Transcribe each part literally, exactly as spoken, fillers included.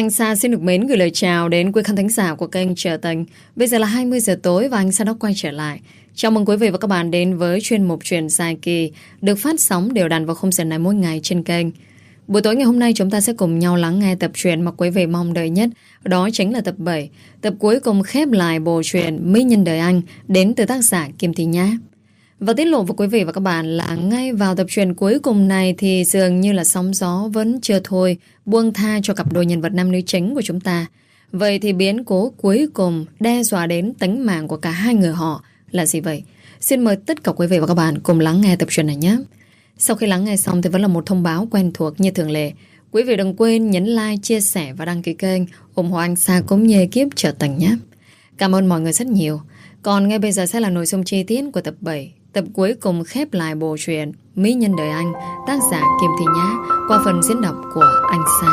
Anh Sa xin được mến gửi lời chào đến quý khán thính giả của kênh Trở Tình. Bây giờ là hai mươi giờ tối và anh Sa đã quay trở lại. Chào mừng quý vị và các bạn đến với chuyên mục Chuyện Dài Kỳ được phát sóng đều đặn vào khung giờ này mỗi ngày trên kênh. Buổi tối ngày hôm nay chúng ta sẽ cùng nhau lắng nghe tập truyện mà quý vị mong đợi nhất. Đó chính là tập bảy, tập cuối cùng khép lại bộ truyện Mỹ Nhân Đời Anh đến từ tác giả Kim Thị Nhã. Và tiết lộ với quý vị và các bạn là ngay vào tập truyện cuối cùng này thì dường như là sóng gió vẫn chưa thôi buông tha cho cặp đôi nhân vật nam nữ chính của chúng ta. Vậy thì biến cố cuối cùng đe dọa đến tính mạng của cả hai người họ là gì vậy? Xin mời tất cả quý vị và các bạn cùng lắng nghe tập truyện này nhé. Sau khi lắng nghe xong thì vẫn là một thông báo quen thuộc như thường lệ. Quý vị đừng quên nhấn like, chia sẻ và đăng ký kênh ủng hộ anh Sa cũng như ekip Trở Tình nhé. Cảm ơn mọi người rất nhiều. Còn ngay bây giờ sẽ là nội dung chi tiết của tập bảy, tập cuối cùng khép lại bộ truyện Mỹ Nhân Đời Anh, tác giả Kim Thị Nhã, qua phần diễn đọc của anh Sa.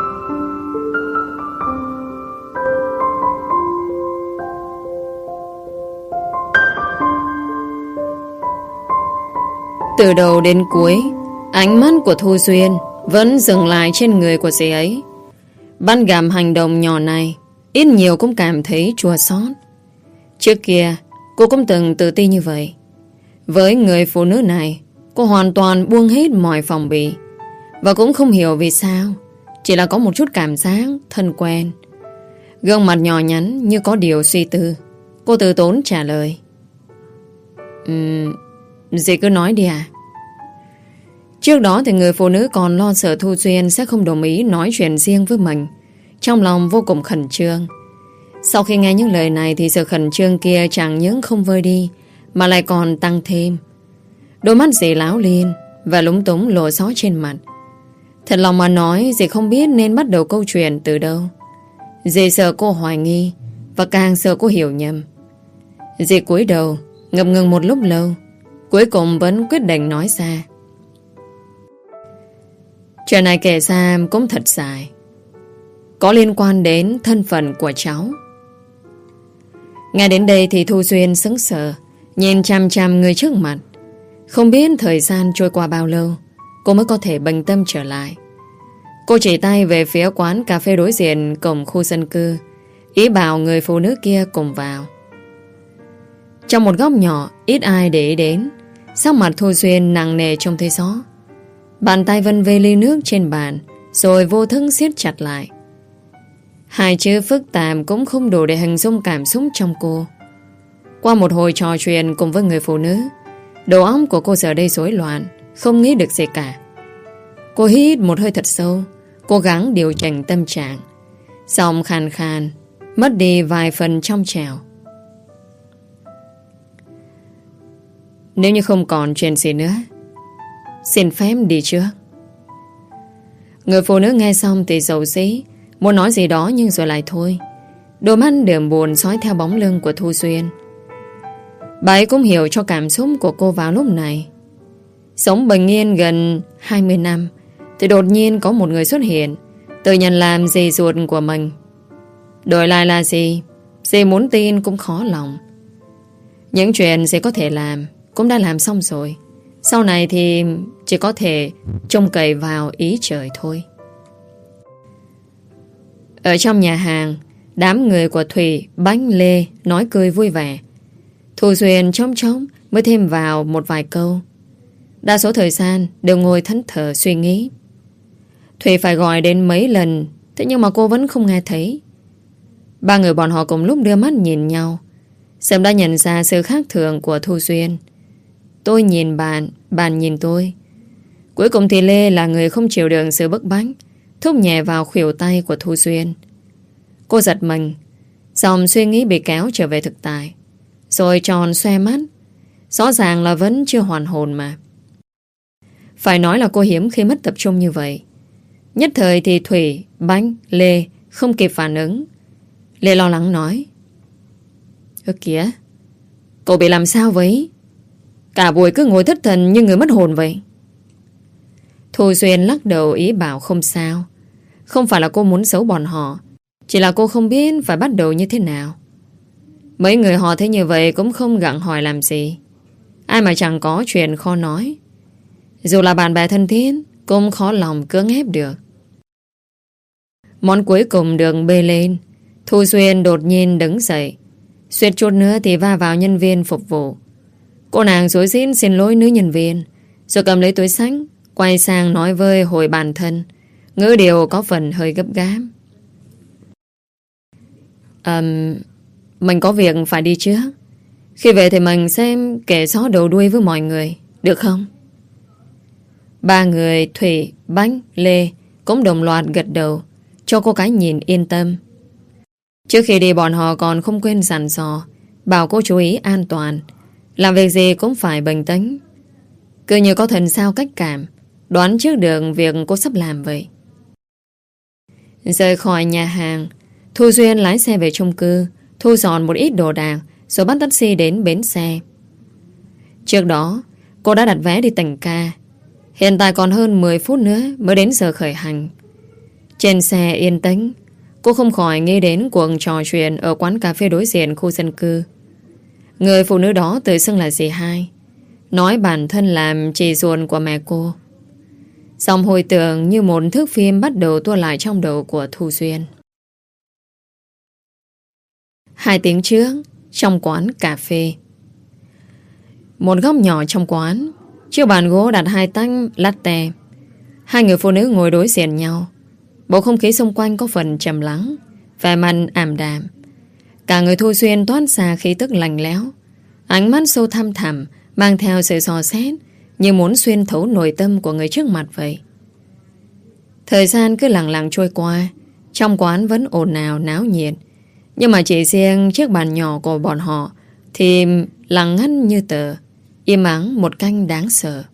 Từ đầu đến cuối, ánh mắt của Thu Duyên vẫn dừng lại trên người của dì ấy. Ban gàm hành động nhỏ này ít nhiều cũng cảm thấy chua xót. Trước kia cô cũng từng tự ti như vậy. Với người phụ nữ này, cô hoàn toàn buông hết mọi phòng bị. Và cũng không hiểu vì sao, chỉ là có một chút cảm giác thân quen. Gương mặt nhỏ nhắn như có điều suy tư. Cô từ tốn trả lời: um, Dì cứ nói đi à. Trước đó thì người phụ nữ còn lo sợ Thu Duyên sẽ không đồng ý nói chuyện riêng với mình. Trong lòng vô cùng khẩn trương. Sau khi nghe những lời này thì sự khẩn trương kia chẳng những không vơi đi mà lại còn tăng thêm. Đôi mắt dì láo liên và lúng túng lộ rõ trên mặt. Thật lòng mà nói, dì không biết nên bắt đầu câu chuyện từ đâu. Dì sợ cô hoài nghi và càng sợ cô hiểu nhầm. Dì cúi đầu ngập ngừng một lúc lâu, cuối cùng vẫn quyết định nói ra. Chuyện này kể ra cũng thật dài, có liên quan đến thân phận của cháu. Ngay đến đây thì Thu Duyên sững sờ, nhìn chăm chăm người trước mặt. Không biết thời gian trôi qua bao lâu cô mới có thể bình tâm trở lại. Cô chỉ tay về phía quán cà phê đối diện cổng khu dân cư, ý bảo người phụ nữ kia cùng vào. Trong một góc nhỏ ít ai để ý đến, sắc mặt Thu Duyên nặng nề trông thấy rõ. Bàn tay vân về ly nước trên bàn, rồi vô thức siết chặt lại. Hai chữ phức tạp cũng không đủ để hình dung cảm xúc trong cô. Qua một hồi trò chuyện cùng với người phụ nữ, đầu óc của cô giờ đây rối loạn, không nghĩ được gì cả. Cô hít một hơi thật sâu, cố gắng điều chỉnh tâm trạng. Giọng khàn khàn, mất đi vài phần trong trẻo. Nếu như không còn chuyện gì nữa, xin phép đi trước. Người phụ nữ nghe xong thì dầu dĩ, muốn nói gì đó nhưng rồi lại thôi. Đôi mắt đượm buồn dõi theo bóng lưng của Thu Duyên. Bà ấy cũng hiểu cho cảm xúc của cô vào lúc này. Sống bình yên gần hai mươi năm thì đột nhiên có một người xuất hiện, tự nhận làm dì ruột của mình. Đổi lại là gì, dì muốn tin cũng khó lòng. Những chuyện dì có thể làm cũng đã làm xong rồi. Sau này thì chỉ có thể trông cậy vào ý trời thôi. Ở trong nhà hàng, đám người của Thủy, Bánh, Lê nói cười vui vẻ. Thu Duyên trống trống mới thêm vào một vài câu. Đa số thời gian đều ngồi thẫn thờ suy nghĩ. Thủy phải gọi đến mấy lần, thế nhưng mà cô vẫn không nghe thấy. Ba người bọn họ cùng lúc đưa mắt nhìn nhau. Sớm đã nhận ra sự khác thường của Thu Duyên. Tôi nhìn bạn, bạn nhìn tôi. Cuối cùng thì Lê là người không chịu đựng sự bức bách, thúc nhẹ vào khuỷu tay của Thu Duyên. Cô giật mình, dòng suy nghĩ bị kéo trở về thực tại, rồi tròn xoe mắt. Rõ ràng là vẫn chưa hoàn hồn mà. Phải nói là cô hiếm khi mất tập trung như vậy. Nhất thời thì Thủy, Bánh, Lê không kịp phản ứng. Lê lo lắng nói: Ơ kìa, cậu bị làm sao vậy? Cả buổi cứ ngồi thất thần như người mất hồn vậy. Thu Duyên lắc đầu ý bảo không sao. Không phải là cô muốn giấu bọn họ, chỉ là cô không biết phải bắt đầu như thế nào. Mấy người họ thấy như vậy cũng không gặng hỏi làm gì. Ai mà chẳng có chuyện khó nói. Dù là bạn bè thân thiết cũng khó lòng cưỡng ép được. Món cuối cùng được bê lên. Thu Xuyên đột nhiên đứng dậy, suýt chút nữa thì va vào nhân viên phục vụ. Cô nàng rối rít xin lỗi nữ nhân viên, rồi cầm lấy túi xách, quay sang nói với hồi bản thân, ngữ điệu có phần hơi gấp gáp. um, Mình có việc phải đi trước. Khi về thì mình sẽ kể rõ đầu đuôi với mọi người, được không? Ba người Thủy, Bánh, Lê cũng đồng loạt gật đầu, cho cô cái nhìn yên tâm. Trước khi đi bọn họ còn không quên dặn dò, bảo cô chú ý an toàn, làm việc gì cũng phải bình tĩnh. Cứ như có thần sao cách cảm, đoán trước được việc cô sắp làm vậy. Rời khỏi nhà hàng, Thu Duyên lái xe về chung cư, thu dọn một ít đồ đạc, rồi bắt taxi đến bến xe. Trước đó, cô đã đặt vé đi tỉnh ca. Hiện tại còn hơn mười phút nữa mới đến giờ khởi hành. Trên xe yên tĩnh, cô không khỏi nghĩ đến cuộc trò chuyện ở quán cà phê đối diện khu dân cư. Người phụ nữ đó tự xưng là dì hai, nói bản thân làm chị ruột của mẹ cô. Dòng hồi tưởng như một thước phim bắt đầu tua lại trong đầu của Thu Duyên. Hai tiếng trước, trong quán cà phê. Một góc nhỏ trong quán, chiếc bàn gỗ đặt hai tách latte. Hai người phụ nữ ngồi đối diện nhau. Bầu không khí xung quanh có phần trầm lắng, vẻ mặt ảm đạm. Cả người Thu Duyên toát ra khí tức lạnh lẽo, ánh mắt sâu thăm thẳm, mang theo sự dò xét, như muốn xuyên thấu nội tâm của người trước mặt vậy. Thời gian cứ lặng lặng trôi qua, trong quán vẫn ồn ào náo nhiệt, nhưng mà chỉ riêng chiếc bàn nhỏ của bọn họ thì lặng ngắt như tờ, im ắng một canh đáng sợ.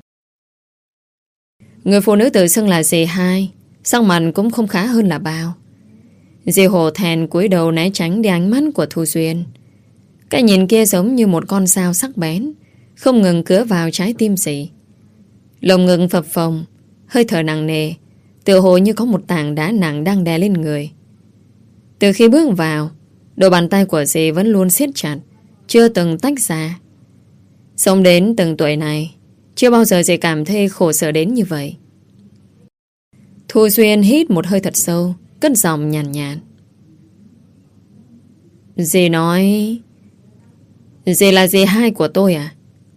Người phụ nữ tự xưng là dì hai, sắc mặt cũng không khá hơn là bao. Dì hổ thẹn cúi đầu né tránh đi ánh mắt của Thu Duyên. Cái nhìn kia giống như một con dao sắc bén, không ngừng cứa vào trái tim dì. Lồng ngực phập phồng, hơi thở nặng nề, tựa hồ như có một tảng đá nặng đang đè lên người. Từ khi bước vào, đôi bàn tay của dì vẫn luôn siết chặt, chưa từng tách ra. Sống đến từng tuổi này, chưa bao giờ dì cảm thấy khổ sở đến như vậy. Thu Duyên hít một hơi thật sâu, cất giọng nhàn nhạt, nhạt. Dì nói... Dì là dì hai của tôi à?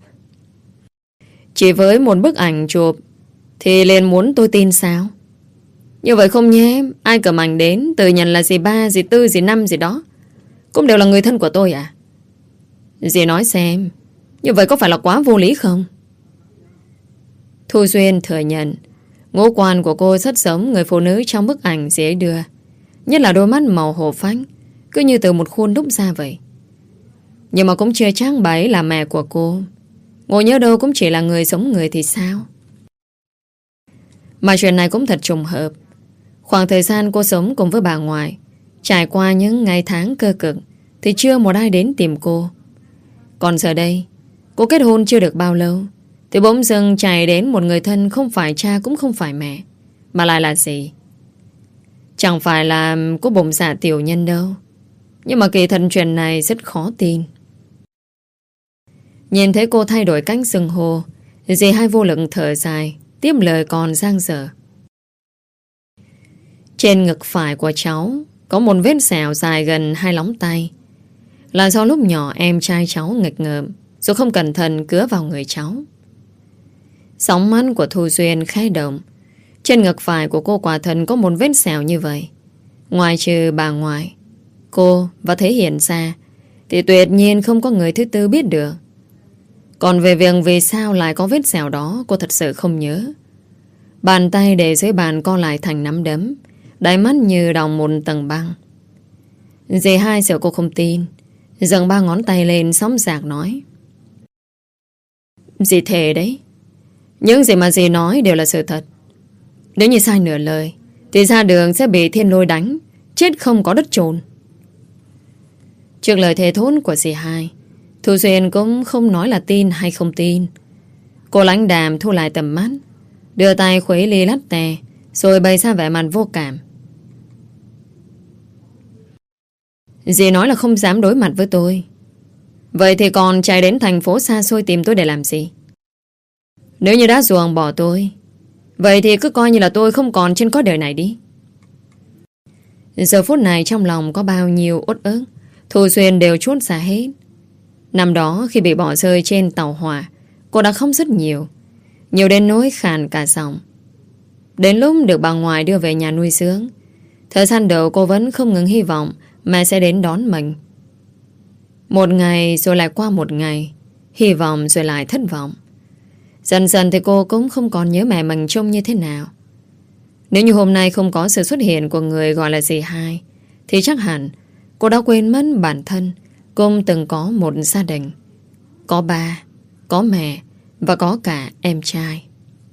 Chỉ với một bức ảnh chụp thì liền muốn tôi tin sao? Như vậy không nhé, ai cầm ảnh đến tự nhận là dì ba, dì tư, dì năm gì đó cũng đều là người thân của tôi à? Dì nói xem, như vậy có phải là quá vô lý không? Thu Duyên thừa nhận ngũ quan của cô rất giống người phụ nữ trong bức ảnh dì ấy đưa, nhất là đôi mắt màu hổ phách, cứ như từ một khuôn đúc ra vậy. Nhưng mà cũng chưa chắc bà ấy là mẹ của cô. Ngồi nhớ đâu cũng chỉ là người giống người thì sao? Mà chuyện này cũng thật trùng hợp. Khoảng thời gian cô sống cùng với bà ngoại, trải qua những ngày tháng cơ cực, thì chưa một ai đến tìm cô. Còn giờ đây, cô kết hôn chưa được bao lâu, thì bỗng dưng chạy đến một người thân không phải cha cũng không phải mẹ, mà lại là gì? Chẳng phải là cô bụng dạ tiểu nhân đâu. Nhưng mà kỳ thật chuyện này rất khó tin. Nhìn thấy cô thay đổi cách xưng hô, dì hai vô lực thở dài, tiếp lời còn dang dở. Trên ngực phải của cháu có một vết sẹo dài gần hai lóng tay, là do lúc nhỏ em trai cháu nghịch ngợm, rồi không cẩn thận cứa vào người cháu. Sóng mắt của Thu Duyên khẽ động. Trên ngực phải của cô quả thật có một vết sẹo như vậy. Ngoài trừ bà ngoại, cô và Thế Hiển ra, thì tuyệt nhiên không có người thứ tư biết được. Còn về việc vì sao lại có vết sẹo đó, cô thật sự không nhớ. Bàn tay để dưới bàn co lại thành nắm đấm, đáy mắt như đọng một tầng băng. Dì hai sợ cô không tin, dâng ba ngón tay lên sóng sạc nói, dì thề đấy, những gì mà dì nói đều là sự thật. Nếu như sai nửa lời thì ra đường sẽ bị thiên lôi đánh, chết không có đất chôn. Trước lời thề thốt của dì hai, Thu Duyên cũng không nói là tin hay không tin. Cô lãnh đạm thu lại tầm mắt, đưa tay khuấy ly latte, rồi bày ra vẻ mặt vô cảm. Dì nói là không dám đối mặt với tôi, vậy thì còn chạy đến thành phố xa xôi tìm tôi để làm gì? Nếu như đã ruồng bỏ tôi, vậy thì cứ coi như là tôi không còn trên cõi đời này đi. Giờ phút này trong lòng có bao nhiêu uất ức, Thu Xuyên đều trút ra hết. Năm đó khi bị bỏ rơi trên tàu hỏa, cô đã khóc rất nhiều, nhiều đến nỗi khàn cả giọng. Đến lúc được bà ngoại đưa về nhà nuôi dưỡng, thời gian đầu cô vẫn không ngừng hy vọng mẹ sẽ đến đón mình. Một ngày rồi lại qua một ngày, hy vọng rồi lại thất vọng. Dần dần thì cô cũng không còn nhớ mẹ mình trông như thế nào. Nếu như hôm nay không có sự xuất hiện của người gọi là dì hai, thì chắc hẳn cô đã quên mất bản thân cũng từng có một gia đình. Có ba, có mẹ và có cả em trai.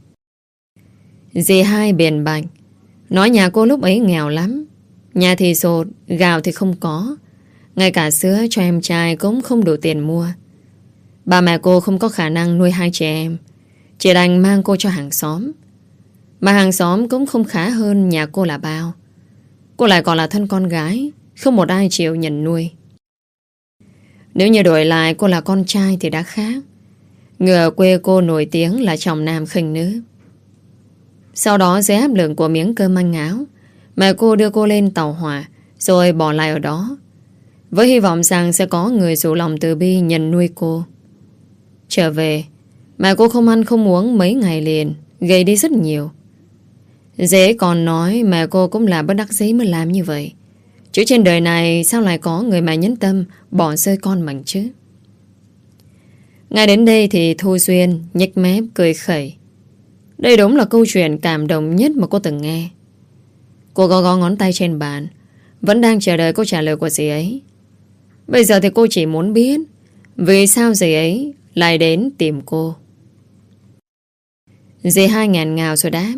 Dì hai biện bạch, nói nhà cô lúc ấy nghèo lắm. Nhà thì sột, gạo thì không có, ngay cả sữa cho em trai cũng không đủ tiền mua. Bà mẹ cô không có khả năng nuôi hai chị em, chỉ đành mang cô cho hàng xóm. Mà hàng xóm cũng không khá hơn nhà cô là bao. Cô lại còn là thân con gái, không một ai chịu nhận nuôi. Nếu như đổi lại cô là con trai thì đã khác. Người ở quê cô nổi tiếng là trọng nam khinh nữ. Sau đó dưới áp lực của miếng cơm manh áo, mẹ cô đưa cô lên tàu hỏa rồi bỏ lại ở đó, với hy vọng rằng sẽ có người rủ lòng từ bi nhận nuôi cô. Trở về, mẹ cô không ăn không uống mấy ngày liền, gầy đi rất nhiều. Dễ còn nói mẹ cô cũng là bất đắc dĩ mới làm như vậy, chứ trên đời này sao lại có người mẹ nhẫn tâm bỏ rơi con mình chứ. Ngay đến đây thì Thu Xuyên nhếch mép cười khẩy. Đây đúng là câu chuyện cảm động nhất mà cô từng nghe. Cô gõ gõ ngón tay trên bàn, vẫn đang chờ đợi câu trả lời của dì ấy. Bây giờ thì cô chỉ muốn biết vì sao dì ấy lại đến tìm cô. Dì hai ngàn ngào rồi đáp.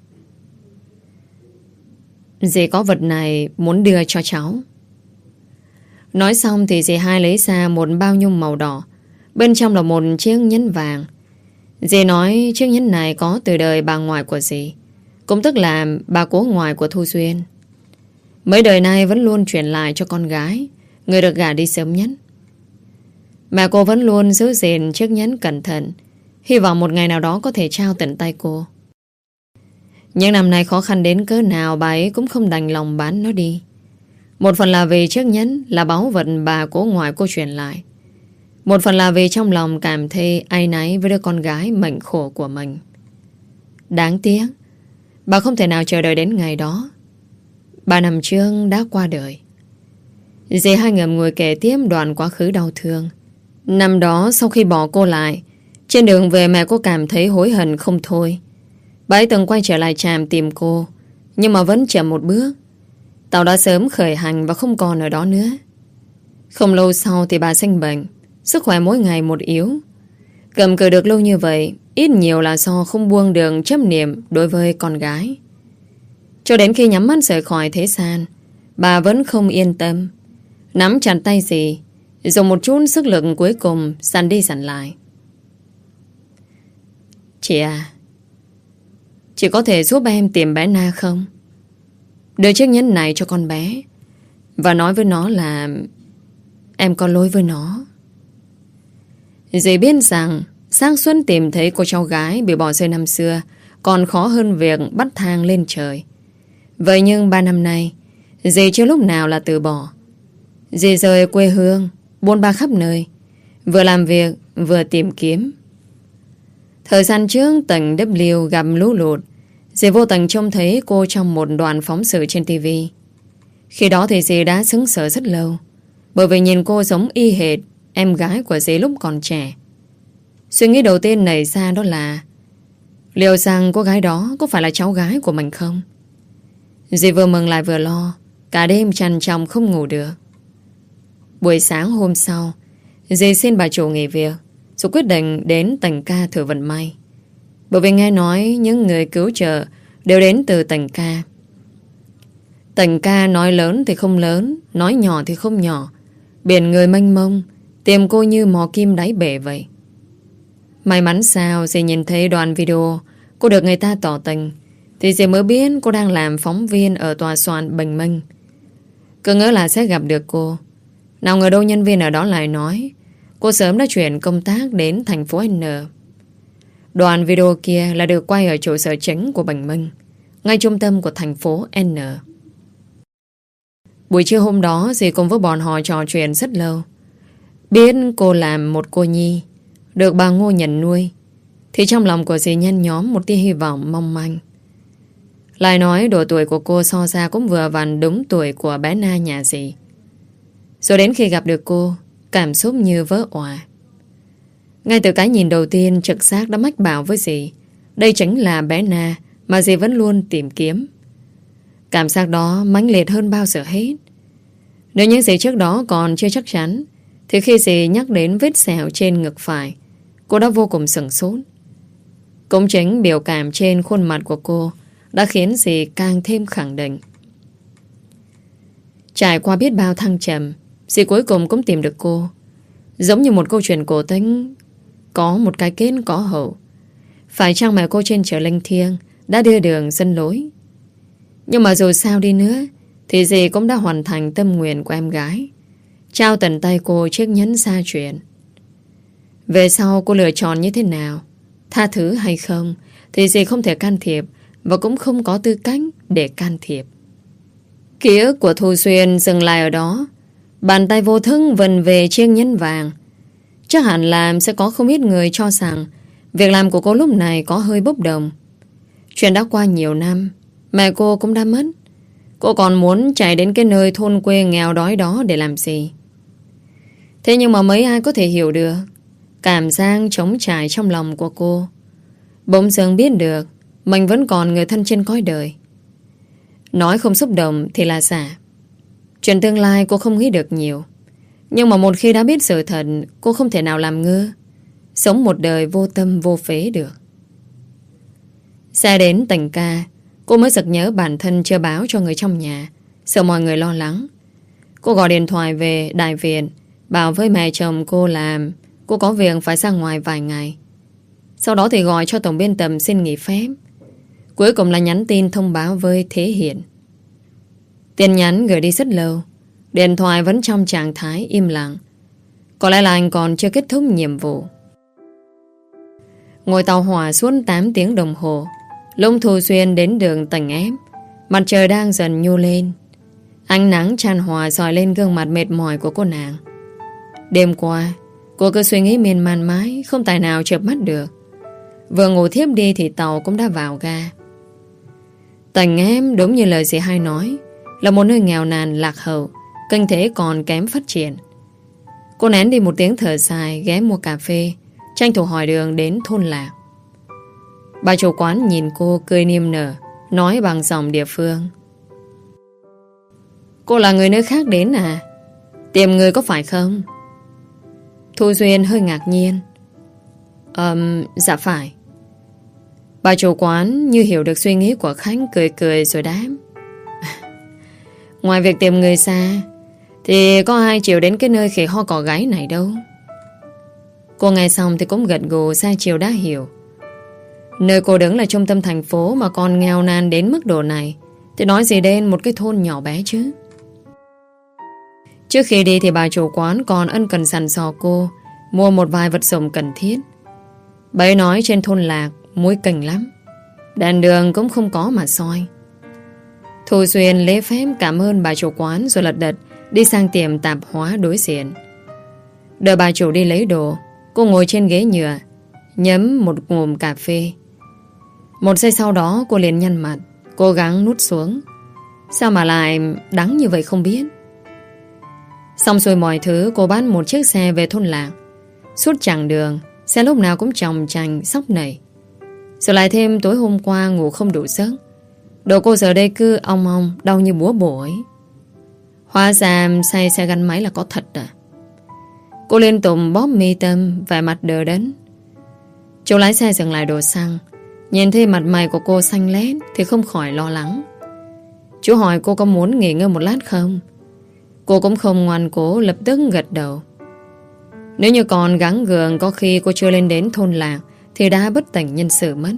Dì có vật này muốn đưa cho cháu. Nói xong thì dì hai lấy ra một bao nhung màu đỏ, bên trong là một chiếc nhẫn vàng. Dì nói chiếc nhẫn này có từ đời bà ngoại của dì, cũng tức là bà cố ngoại của Thu Xuyên. Mấy đời nay vẫn luôn truyền lại cho con gái, người được gả đi sớm nhất. Mẹ cô vẫn luôn giữ gìn chiếc nhẫn cẩn thận, hy vọng một ngày nào đó có thể trao tận tay cô. Nhưng năm nay khó khăn đến cỡ nào bà ấy cũng không đành lòng bán nó đi. Một phần là vì chiếc nhẫn là báu vật bà cố ngoại cô truyền lại, một phần là vì trong lòng cảm thấy áy náy với đứa con gái mệnh khổ của mình. Đáng tiếc bà không thể nào chờ đợi đến ngày đó. Ba năm trước đã qua đời. Dì hai ngầm ngồi kể tiếp đoạn quá khứ đau thương. Năm đó sau khi bỏ cô lại, trên đường về mẹ cô cảm thấy hối hận không thôi. Bà ấy từng quay trở lại trạm tìm cô, nhưng mà vẫn chậm một bước. Tàu đã sớm khởi hành và không còn ở đó nữa. Không lâu sau thì bà sinh bệnh, sức khỏe mỗi ngày một yếu. Cầm cự được lâu như vậy, ít nhiều là do không buông được chấp niệm đối với con gái. Cho đến khi nhắm mắt rời khỏi thế gian, bà vẫn không yên tâm, nắm chặt tay dì, dùng một chút sức lực cuối cùng dằn đi dằn lại. Chị à, chị có thể giúp em tìm bé Na không? Đưa chiếc nhẫn này cho con bé và nói với nó là em có lỗi với nó. Dì biết rằng xác suất tìm thấy cô cháu gái bị bỏ rơi năm xưa còn khó hơn việc bắt thang lên trời. Vậy nhưng ba năm nay dì chưa lúc nào là từ bỏ. Dì rời quê hương, buôn ba khắp nơi, vừa làm việc vừa tìm kiếm. Thời gian trước tỉnh W gặp lũ lụt, dì vô tình trông thấy cô trong một đoạn phóng sự trên ti vi. Khi đó thì dì đã sững sờ rất lâu, bởi vì nhìn cô giống y hệt em gái của dì lúc còn trẻ. Suy nghĩ đầu tiên nảy ra đó là liệu rằng cô gái đó có phải là cháu gái của mình không? Dì vừa mừng lại vừa lo, cả đêm trằn trọc không ngủ được. Buổi sáng hôm sau, dì xin bà chủ nghỉ việc, rồi quyết định đến tỉnh ca thử vận may. Bởi vì nghe nói những người cứu trợ đều đến từ tỉnh ca. Tỉnh ca nói lớn thì không lớn, nói nhỏ thì không nhỏ. Biển người mênh mông, tìm cô như mò kim đáy bể vậy. May mắn sao dì nhìn thấy đoạn video cô được người ta tỏ tình, thì dì mới biết cô đang làm phóng viên ở tòa soạn Bình Minh. Cứ ngỡ là sẽ gặp được cô. Nào ngờ đâu nhân viên ở đó lại nói cô sớm đã chuyển công tác đến thành phố N. Đoạn video kia là được quay ở trụ sở chính của Bình Minh, ngay trung tâm của thành phố N. Buổi trưa hôm đó dì cùng với bọn họ trò chuyện rất lâu. Biết cô làm một cô nhi được bà Ngô nhận nuôi, thì trong lòng của dì nhen nhóm một tia hy vọng mong manh. Lại nói độ tuổi của cô so ra cũng vừa vặn đúng tuổi của bé Na nhà dì. Rồi đến khi gặp được cô, cảm xúc như vỡ òa. Ngay từ cái nhìn đầu tiên, trực giác đã mách bảo với dì đây chính là bé Na mà dì vẫn luôn tìm kiếm. Cảm giác đó mãnh liệt hơn bao giờ hết. Nếu những gì trước đó còn chưa chắc chắn, thì khi dì nhắc đến vết sẹo trên ngực phải, cô đã vô cùng sửng sốt. Cũng chính biểu cảm trên khuôn mặt của cô đã khiến dì càng thêm khẳng định. Trải qua biết bao thăng trầm, dì cuối cùng cũng tìm được cô. Giống như một câu chuyện cổ tích có một cái kết có hậu. Phải chăng mẹ cô trên trời linh thiêng đã đưa đường dẫn lối? Nhưng mà dù sao đi nữa thì dì cũng đã hoàn thành tâm nguyện của em gái, trao tận tay cô chiếc nhẫn xa truyền. Về sau cô lựa chọn như thế nào, tha thứ hay không, thì dì không thể can thiệp, và cũng không có tư cách để can thiệp. Ký ức của Thu Xuyên dừng lại ở đó. Bàn tay vô thức vần về chiếc nhẫn vàng. Chắc hẳn là sẽ có không ít người cho rằng việc làm của cô lúc này có hơi bốc đồng. Chuyện đã qua nhiều năm, mẹ cô cũng đã mất. Cô còn muốn chạy đến cái nơi thôn quê nghèo đói đó để làm gì? Thế nhưng mà mấy ai có thể hiểu được cảm giác trống trải trong lòng của cô. Bỗng dưng biết được mình vẫn còn người thân trên cõi đời. Nói không xúc động thì là giả. Chuyện tương lai cô không nghĩ được nhiều. Nhưng mà một khi đã biết sự thật, cô không thể nào làm ngơ sống một đời vô tâm vô phế được. Xe đến tỉnh ca, cô mới sực nhớ bản thân chưa báo cho người trong nhà, sợ mọi người lo lắng. Cô gọi điện thoại về đại viện, bảo với mẹ chồng cô làm cô có việc phải ra ngoài vài ngày. Sau đó thì gọi cho tổng biên tập xin nghỉ phép. Cuối cùng là nhắn tin thông báo với Thế Hiển. Tin nhắn gửi đi rất lâu, điện thoại vẫn trong trạng thái im lặng. Có lẽ là anh còn chưa kết thúc nhiệm vụ. Ngồi tàu hỏa suốt tám tiếng đồng hồ, lúc Thu Xuyên đến đường tỉnh ép, mặt trời đang dần nhô lên. Ánh nắng chan hòa dọi lên gương mặt mệt mỏi của cô nàng. Đêm qua cô cứ suy nghĩ miên man mãi, không tài nào chợp mắt được. Vừa ngủ thiếp đi thì tàu cũng đã vào ga. Tỉnh em đúng như lời dì hai nói, là một nơi nghèo nàn lạc hậu, kinh tế còn kém phát triển. Cô nén đi một tiếng thở dài, ghé mua cà phê, tranh thủ hỏi đường đến thôn Lạc. Bà chủ quán nhìn cô cười niềm nở, nói bằng giọng địa phương: Cô là người nơi khác đến à? Tìm người có phải không? Thu Duyên hơi ngạc nhiên. Ờm, dạ phải. Bà chủ quán như hiểu được suy nghĩ của khách, cười cười rồi đáp: Ngoài việc tìm người xa thì có ai chịu đến cái nơi khỉ ho cỏ gáy này đâu. Cô nghe xong thì cũng gật gù ra chiều đã hiểu. Nơi cô đứng là trung tâm thành phố mà còn nghèo nàn đến mức độ này, thì nói gì đến một cái thôn nhỏ bé chứ. Trước khi đi thì bà chủ quán còn ân cần sẵn sò cô mua một vài vật dụng cần thiết. Bà ấy nói trên thôn Lạc muối cành lắm, đèn đường cũng không có mà soi. Thu Xuyên lễ phép cảm ơn bà chủ quán rồi lật đật đi sang tiệm tạp hóa đối diện. Đợi bà chủ đi lấy đồ, cô ngồi trên ghế nhựa nhấm một ngụm cà phê. Một giây sau đó cô liền nhăn mặt, cố gắng nuốt xuống. Sao mà lại đắng như vậy không biết. Xong xuôi mọi thứ, cô bắt một chiếc xe về thôn Lạc. Suốt chặng đường, xe lúc nào cũng chòng chành sóc nảy. Rồi lại thêm tối hôm qua ngủ không đủ giấc, đầu cô giờ đây cứ ong ong đau như búa bổ ấy. Hóa ra say xe gắn máy là có thật à? Cô liên tục bóp mi tâm, vẻ mặt đờ đẫn. Chú lái xe dừng lại đổ xăng, nhìn thấy mặt mày của cô xanh lét thì không khỏi lo lắng. Chú hỏi cô có muốn nghỉ ngơi một lát không. Cô cũng không ngoan cố, lập tức gật đầu. Nếu như còn gắng gượng, có khi cô chưa lên đến thôn Lạc thì đã bất tỉnh nhân sự mất.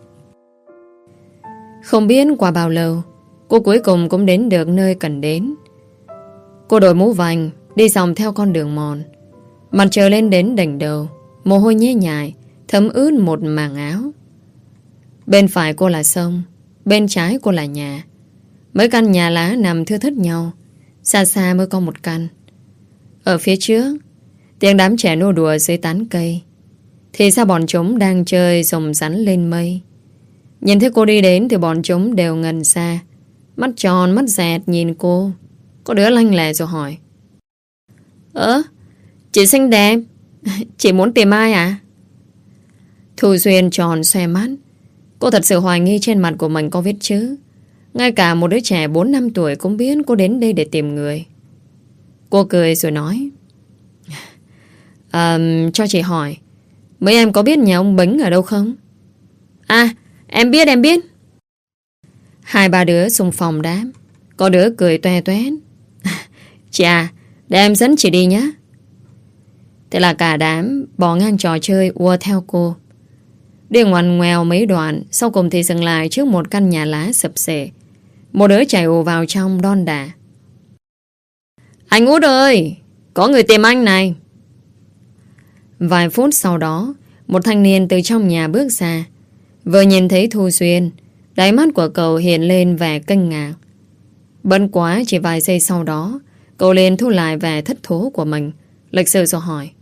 Không biết qua bao lâu, cô cuối cùng cũng đến được nơi cần đến. Cô đội mũ vành, đi dòng theo con đường mòn. Mặt trời lên đến đỉnh đầu, mồ hôi nhễ nhại thấm ướt một mảng áo. Bên phải cô là sông, bên trái cô là nhà. Mấy căn nhà lá nằm thưa thớt nhau, Xa xa mới có một căn. Ở phía trước, tiếng đám trẻ nô đùa dưới tán cây. Thì sao bọn chúng đang chơi rồng rắn lên mây. Nhìn thấy cô đi đến thì bọn chúng đều ngần xa, mắt tròn mắt dẹt nhìn cô. Có đứa lanh lẹ rồi hỏi: Ơ, chị xinh đẹp, chị muốn tìm ai à? Thu Duyên tròn xoe mắt. Cô thật sự hoài nghi trên mặt của mình có vết chữ. Ngay cả một đứa trẻ bốn năm tuổi cũng biết cô đến đây để tìm người. Cô cười rồi nói: à, cho chị hỏi, mấy em có biết nhà ông Bính ở đâu không? À, em biết em biết. Hai ba đứa xung phong đáp. Có đứa cười toe toét: Chị à, để em dẫn chị đi nhé. Thế là cả đám bỏ ngang trò chơi ùa theo cô. Đi ngoằn ngoèo mấy đoạn, sau cùng thì dừng lại trước một căn nhà lá sập xệ. Một đứa chạy ù vào trong đon đả: Anh Út ơi, có người tìm anh này. Vài phút sau đó, một thanh niên từ trong nhà bước ra. Vừa nhìn thấy Thu Duyên, đáy mắt của cậu hiện lên vẻ kinh ngạc. Bận quá chỉ vài giây sau đó, cậu liền thu lại vẻ thất thố của mình, lịch sự rồi hỏi: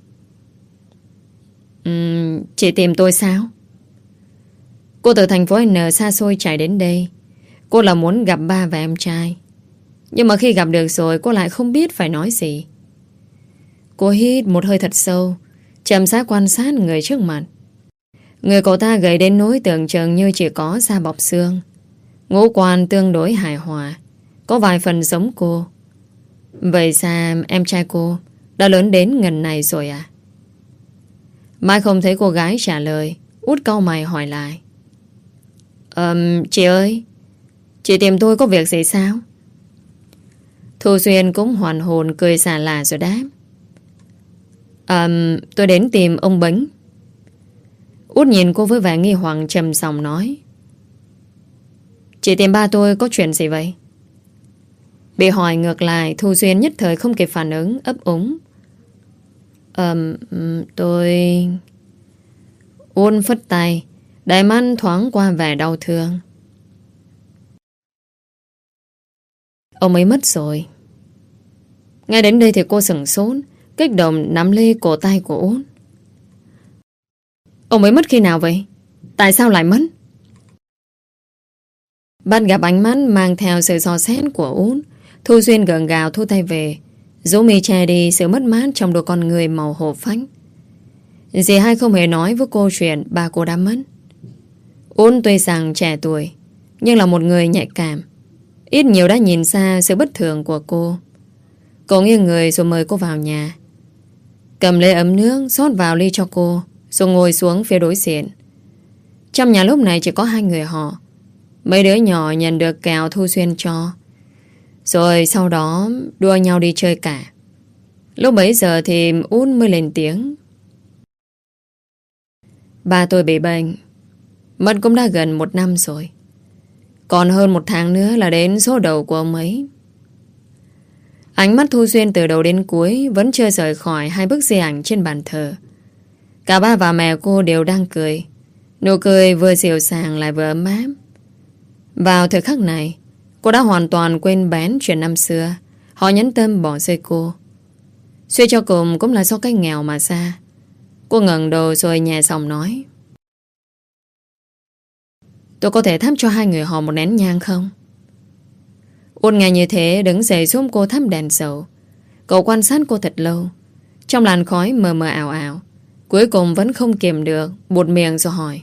um, Chị tìm tôi sao? Cô từ thành phố N xa xôi chạy đến đây. Cô là muốn gặp ba và em trai. Nhưng mà khi gặp được rồi, cô lại không biết phải nói gì. Cô hít một hơi thật sâu, chậm rãi quan sát người trước mặt. Người cậu ta gầy đến nỗi tưởng chừng như chỉ có da bọc xương. Ngũ quan tương đối hài hòa, có vài phần giống cô. Vậy sao em trai cô đã lớn đến ngần này rồi à? Mai không thấy cô gái trả lời, Út cau mày hỏi lại: Ờm, chị ơi, chị tìm tôi có việc gì sao? Thu Duyên cũng hoàn hồn cười xà lả rồi đáp: Ờm, tôi đến tìm ông Bính. Út nhìn cô với vẻ nghi hoặc trầm giọng nói: Chị tìm ba tôi có chuyện gì vậy? Bị hỏi ngược lại, Thu Duyên nhất thời không kịp phản ứng, ấp úng: Ờm, tôi... Út phất tay, đáy mắt thoáng qua vẻ đau thương. Ông ấy mất rồi. Ngay đến đây thì cô sửng sốt, kích động nắm lấy cổ tay của Út. Ông ấy mất khi nào vậy? Tại sao lại mất? Bắt gặp ánh mắt mang theo sự dò xét của Út, Thu Duyên gượng gạo thu tay về, rũ mi che đi sự mất mát trong đôi con người màu hổ phách. Dì hai không hề nói với cô chuyện ba cô đã mất. Út tuy rằng trẻ tuổi, nhưng là một người nhạy cảm, ít nhiều đã nhìn ra sự bất thường của cô. Cậu nghiêng người rồi mời cô vào nhà, cầm lấy ấm nước rót vào ly cho cô, rồi ngồi xuống phía đối diện. Trong nhà lúc này chỉ có hai người họ. Mấy đứa nhỏ nhận được kẹo Thu Duyên cho, rồi sau đó đua nhau đi chơi cả. Lúc bấy giờ thì Út mới lên tiếng: Ba tôi bị bệnh, mất cũng đã gần một năm rồi. Còn hơn một tháng nữa là đến số đầu của ông ấy. Ánh mắt Thu Duyên từ đầu đến cuối vẫn chưa rời khỏi hai bức di ảnh trên bàn thờ. Cả ba và mẹ cô đều đang cười. Nụ cười vừa dịu dàng lại vừa ấm áp. Vào thời khắc này, cô đã hoàn toàn quên bén chuyện năm xưa họ nhẫn tâm bỏ rơi cô. Suy cho cùng cũng là do cái nghèo mà ra. Cô ngẩng đầu rồi nhẹ giọng nói: Tôi có thể thắp cho hai người họ một nén nhang không? Út nghe như thế đứng dậy giúp cô thắp đèn dầu. Cậu quan sát cô thật lâu. Trong làn khói mờ mờ ảo ảo, cuối cùng vẫn không kiềm được, buột miệng rồi hỏi: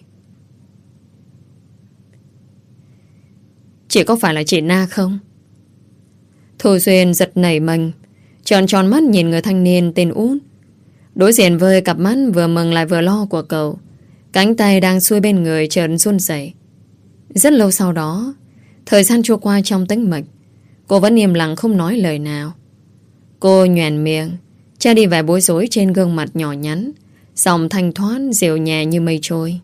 Chị có phải là chị Na không? Thu Duyên giật nảy mình, tròn tròn mắt nhìn người thanh niên tên Út. Đối diện với cặp mắt vừa mừng lại vừa lo của cậu, cánh tay đang xuôi bên người chợt run rẩy. Rất lâu sau đó, thời gian trôi qua trong tĩnh mịch, cô vẫn im lặng không nói lời nào. Cô nhoẻn miệng, che đi vẻ bối rối trên gương mặt nhỏ nhắn, giọng thanh thoát dịu nhẹ như mây trôi: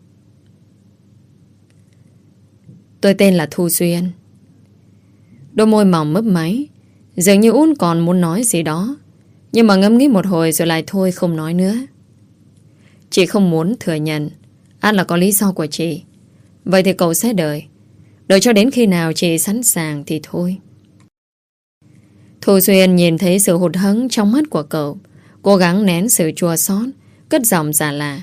Tôi tên là Thu Duyên. Đôi môi mỏng mấp máy, dường như Út còn muốn nói gì đó, nhưng mà ngẫm nghĩ một hồi rồi lại thôi không nói nữa. Chị không muốn thừa nhận, ắt là có lý do của chị. Vậy thì cậu sẽ đợi, đợi cho đến khi nào chị sẵn sàng thì thôi. Thu Xuyên nhìn thấy sự hụt hẫng trong mắt của cậu, cố gắng nén sự chua xót, cất giọng giả lạ.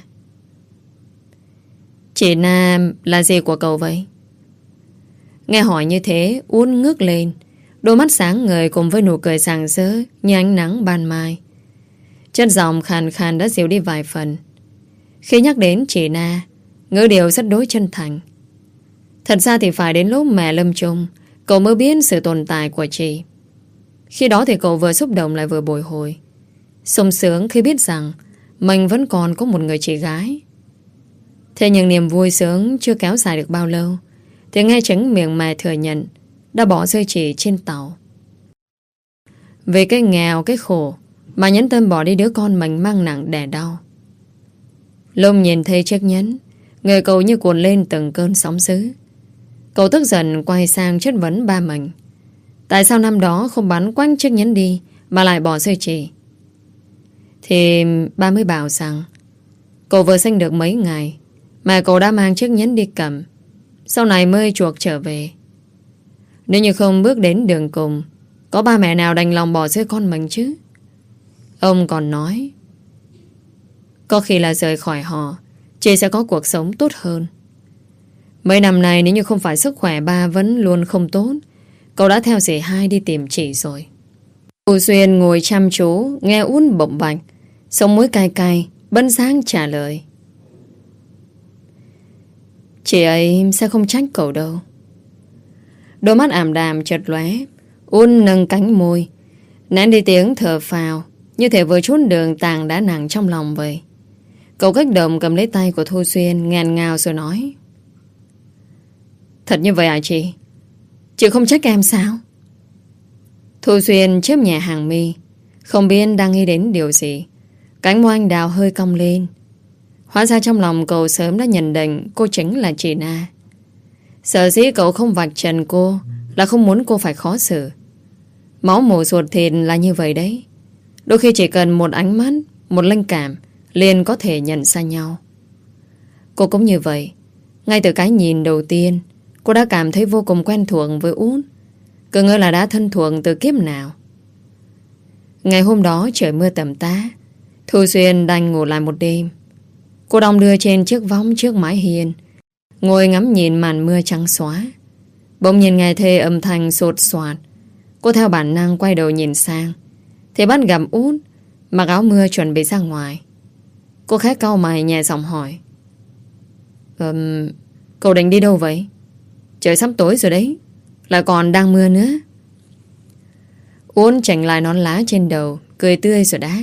Chị Nam là gì của cậu vậy? Nghe hỏi như thế, Út ngước lên, đôi mắt sáng ngời cùng với nụ cười rạng rỡ như ánh nắng ban mai. Chất giọng khàn khàn đã dịu đi vài phần. Khi nhắc đến chị Na, ngữ điệu rất đối chân thành. Thật ra thì phải đến lúc mẹ lâm chung, cậu mới biết sự tồn tại của chị. Khi đó thì cậu vừa xúc động lại vừa bồi hồi, sung sướng khi biết rằng mình vẫn còn có một người chị gái. Thế nhưng niềm vui sướng chưa kéo dài được bao lâu thì nghe chính miệng mẹ thừa nhận đã bỏ rơi chị trên tàu. Vì cái nghèo, cái khổ mà nhẫn tâm bỏ đi đứa con mình mang nặng đè đau. Lúc nhìn thấy chiếc nhẫn, người cậu như cuồn lên từng cơn sóng dữ. Cậu tức giận quay sang chất vấn ba mình. Tại sao năm đó không bắn quanh chiếc nhẫn đi mà lại bỏ rơi chị? Thì ba mới bảo rằng cậu vừa sinh được mấy ngày mà cậu đã mang chiếc nhẫn đi cầm, sau này mới chuộc trở về. Nếu như không bước đến đường cùng, có ba mẹ nào đành lòng bỏ rơi con mình chứ? Ông còn nói có khi là rời khỏi họ, chị sẽ có cuộc sống tốt hơn. Mấy năm nay nếu như không phải sức khỏe ba vẫn luôn không tốt, cậu đã theo dì hai đi tìm chị rồi. Thu Xuyên ngồi chăm chú nghe Út bộc bạch, sống mũi cay cay, bấn sáng trả lời. Chị ấy sẽ không trách cậu đâu. Đôi mắt ảm đạm chợt lóe, Út nâng cánh môi, nén đi tiếng thở phào, như thể vừa trút đường tàng đã nặng trong lòng vậy. Cậu kích động cầm lấy tay của Thu Xuyên, nghẹn ngào rồi nói. Thật như vậy à chị? Chị không trách em sao? Thu Xuyên chớp nhẹ hàng mi, không biết đang nghĩ đến điều gì. Cánh môi anh đào hơi cong lên. Hóa ra trong lòng cậu sớm đã nhận định cô chính là chị Na. Sở dĩ cậu không vạch trần cô là không muốn cô phải khó xử. Máu mủ ruột thịt là như vậy đấy. Đôi khi chỉ cần một ánh mắt, một linh cảm liền có thể nhận ra nhau. Cô cũng như vậy. Ngay từ cái nhìn đầu tiên, cô đã cảm thấy vô cùng quen thuộc với Út, cứ ngỡ là đã thân thuộc từ kiếp nào. Ngày hôm đó trời mưa tầm tã, Thu Xuyên đành ngủ lại một đêm. Cô đong đưa trên chiếc võng trước mái hiên, ngồi ngắm nhìn màn mưa trắng xóa. Bỗng nhìn nghe thê âm thanh sột soạt. Cô theo bản năng quay đầu nhìn sang, thì bắt gặp Út mặc áo mưa chuẩn bị ra ngoài. Cô khẽ cau mày nhẹ giọng hỏi. um, Cậu định đi đâu vậy? Trời sắp tối rồi đấy, lại còn đang mưa nữa. Út chỉnh lại nón lá trên đầu, cười tươi rồi đáp.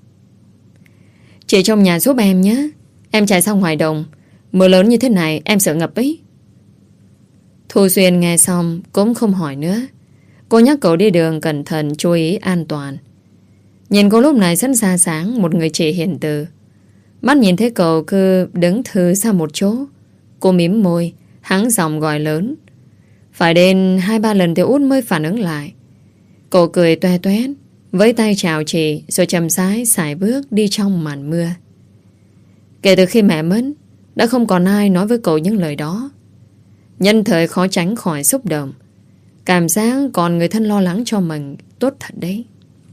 Chị trong nhà giúp em nhé. Em chạy sang ngoài đồng, mưa lớn như thế này em sợ ngập ấy. Thu Xuyên nghe xong cũng không hỏi nữa. Cô nhắc cậu đi đường cẩn thận, chú ý an toàn. Nhìn cô lúc này rất ra sáng, một người chị hiền từ. Mắt nhìn thấy cậu cứ đứng thư ra một chỗ, cô mím môi, hắng giọng gọi lớn. Phải đến hai ba lần thì Út mới phản ứng lại. Cậu cười toe toét, với tay chào chị, rồi chậm rãi sải bước đi trong màn mưa. Kể từ khi mẹ mất, đã không còn ai nói với cậu những lời đó. Nhân thời khó tránh khỏi xúc động. Cảm giác còn người thân lo lắng cho mình tốt thật đấy.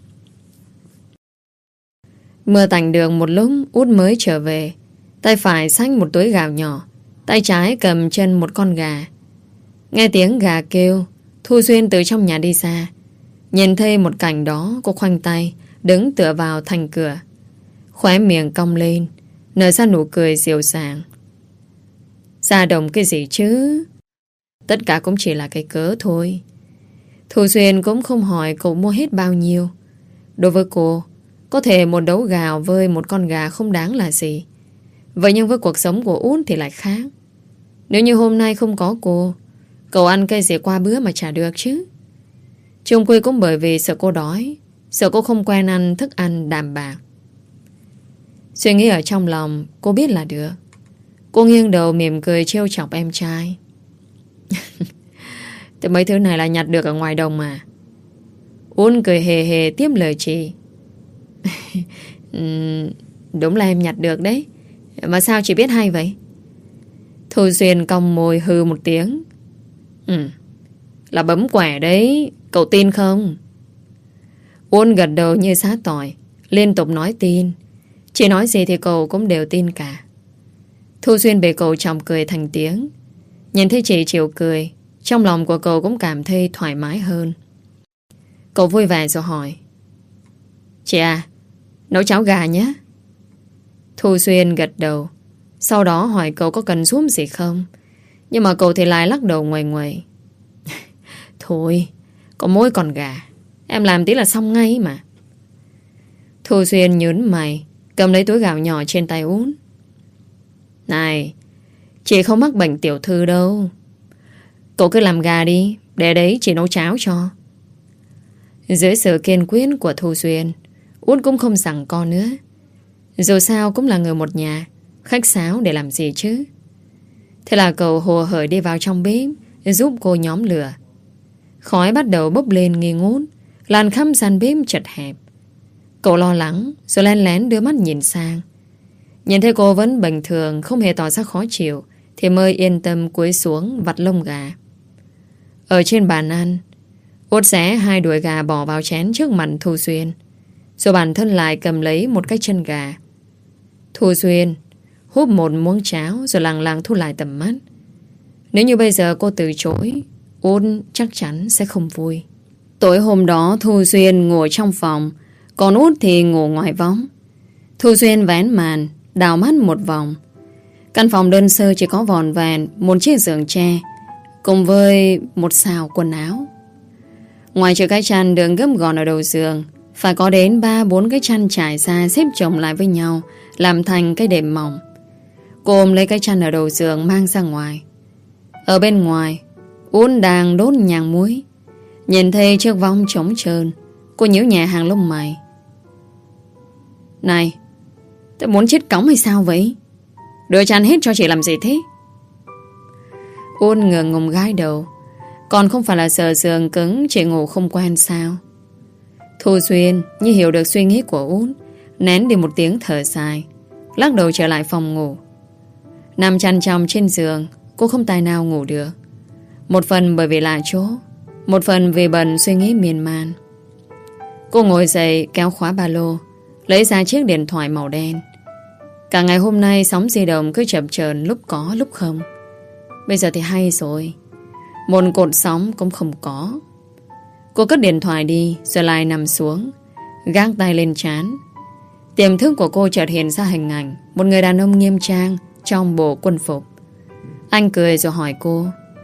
Mưa tạnh đường một lúc, Út mới trở về. Tay phải xách một túi gạo nhỏ, tay trái cầm chân một con gà. Nghe tiếng gà kêu, Thu Xuyên từ trong nhà đi ra. Nhìn thấy một cảnh đó, cô khoanh tay, đứng tựa vào thành cửa, khóe miệng cong lên, nở ra nụ cười dịu dàng. Ra đồng cái gì chứ? Tất cả cũng chỉ là cái cớ thôi. Thu Xuyên cũng không hỏi cậu mua hết bao nhiêu. Đối với cô, có thể một đấu gạo với một con gà không đáng là gì. Vậy nhưng với cuộc sống của Út thì lại khác. Nếu như hôm nay không có cô, cậu ăn cây gì qua bữa mà chả được chứ. Chung quy cũng bởi vì sợ cô đói, sợ cô không quen ăn thức ăn đạm bạc. Suy nghĩ ở trong lòng, cô biết là được. Cô nghiêng đầu mỉm cười trêu chọc em trai. Thì mấy thứ này là nhặt được ở ngoài đồng mà. Út cười hề hề tiếp lời chị. Đúng là em nhặt được đấy. Mà sao chị biết hay vậy? Thu Xuyên cong môi hư một tiếng. Ừ, là bấm quẻ đấy. Cậu tin không? Uốn gật đầu như xá tỏi, liên tục nói tin. Chị nói gì thì cậu cũng đều tin cả. Thu Xuyên bị cậu chọc cười thành tiếng. Nhìn thấy chị chịu cười, trong lòng của cậu cũng cảm thấy thoải mái hơn. Cậu vui vẻ rồi hỏi: Chị à, nấu cháo gà nhé. Thu Xuyên gật đầu. Sau đó hỏi cậu có cần giúp gì không. Nhưng mà cậu thì lại lắc đầu ngoài ngoài. Thôi, có mỗi con gà, em làm tí là xong ngay mà. Thu Xuyên nhớn mày, cầm lấy túi gạo nhỏ trên tay Út. Này, chị không mắc bệnh tiểu thư đâu. Cậu cứ làm gà đi, để đấy chị nấu cháo cho. Dưới sự kiên quyết của Thu Xuyên, Út cũng không giằng co nữa. Dù sao cũng là người một nhà, khách sáo để làm gì chứ. Thế là cậu hồ hởi đi vào trong bếp giúp cô nhóm lửa. Khói bắt đầu bốc lên nghi ngút, làn khắp gian bếp chật hẹp. Cậu lo lắng rồi lén lén đưa mắt nhìn sang. Nhìn thấy cô vẫn bình thường, không hề tỏ ra khó chịu, thì mới yên tâm cúi xuống vặt lông gà. Ở trên bàn ăn, Út xé hai đuôi gà bỏ vào chén trước mặt Thu Xuyên, rồi bản thân lại cầm lấy một cái chân gà. Thu Xuyên húp một muỗng cháo rồi lặng lặng thu lại tầm mắt. Nếu như bây giờ cô từ chối, Út chắc chắn sẽ không vui. Tối hôm đó Thu Xuyên ngồi trong phòng, còn Út thì ngủ ngoài võng. Thu Xuyên vén màn, đào mắt một vòng. Căn phòng đơn sơ chỉ có vỏn vẹn một chiếc giường tre cùng với một xào quần áo. Ngoài trừ cái chăn được gấp gọn ở đầu giường, phải có đến ba bốn cái chăn trải ra xếp chồng lại với nhau, làm thành cái đệm mỏng. Cô ôm lấy cái chăn ở đầu giường mang ra ngoài. Ở bên ngoài, Út đang đốt nhang muối. Nhìn thấy chiếc võng trống trơn, cô nhíu nhẹ hàng lông mày. Này, tôi muốn chết cóng hay sao vậy? Đưa chăn hết cho chị làm gì thế? Út ngượng ngùng gãi đầu. Còn không phải là sợ giường cứng, chị ngủ không quen sao? Thu Xuyên như hiểu được suy nghĩ của Út, nén đi một tiếng thở dài, lắc đầu trở lại phòng ngủ. Nằm chăn chồng trên giường, cô không tài nào ngủ được. Một phần bởi vì lạ chỗ, một phần vì bận suy nghĩ miên man. Cô ngồi dậy kéo khóa ba lô, lấy ra chiếc điện thoại màu đen. Cả ngày hôm nay sóng di động cứ chập chờn, lúc có lúc không. Bây giờ thì hay rồi, một cột sóng cũng không có. Cô cất điện thoại đi rồi lại nằm xuống, gác tay lên trán. Tiềm thức của cô chợt hiện ra hình ảnh một người đàn ông nghiêm trang trong bộ quân phục. Anh cười rồi hỏi cô: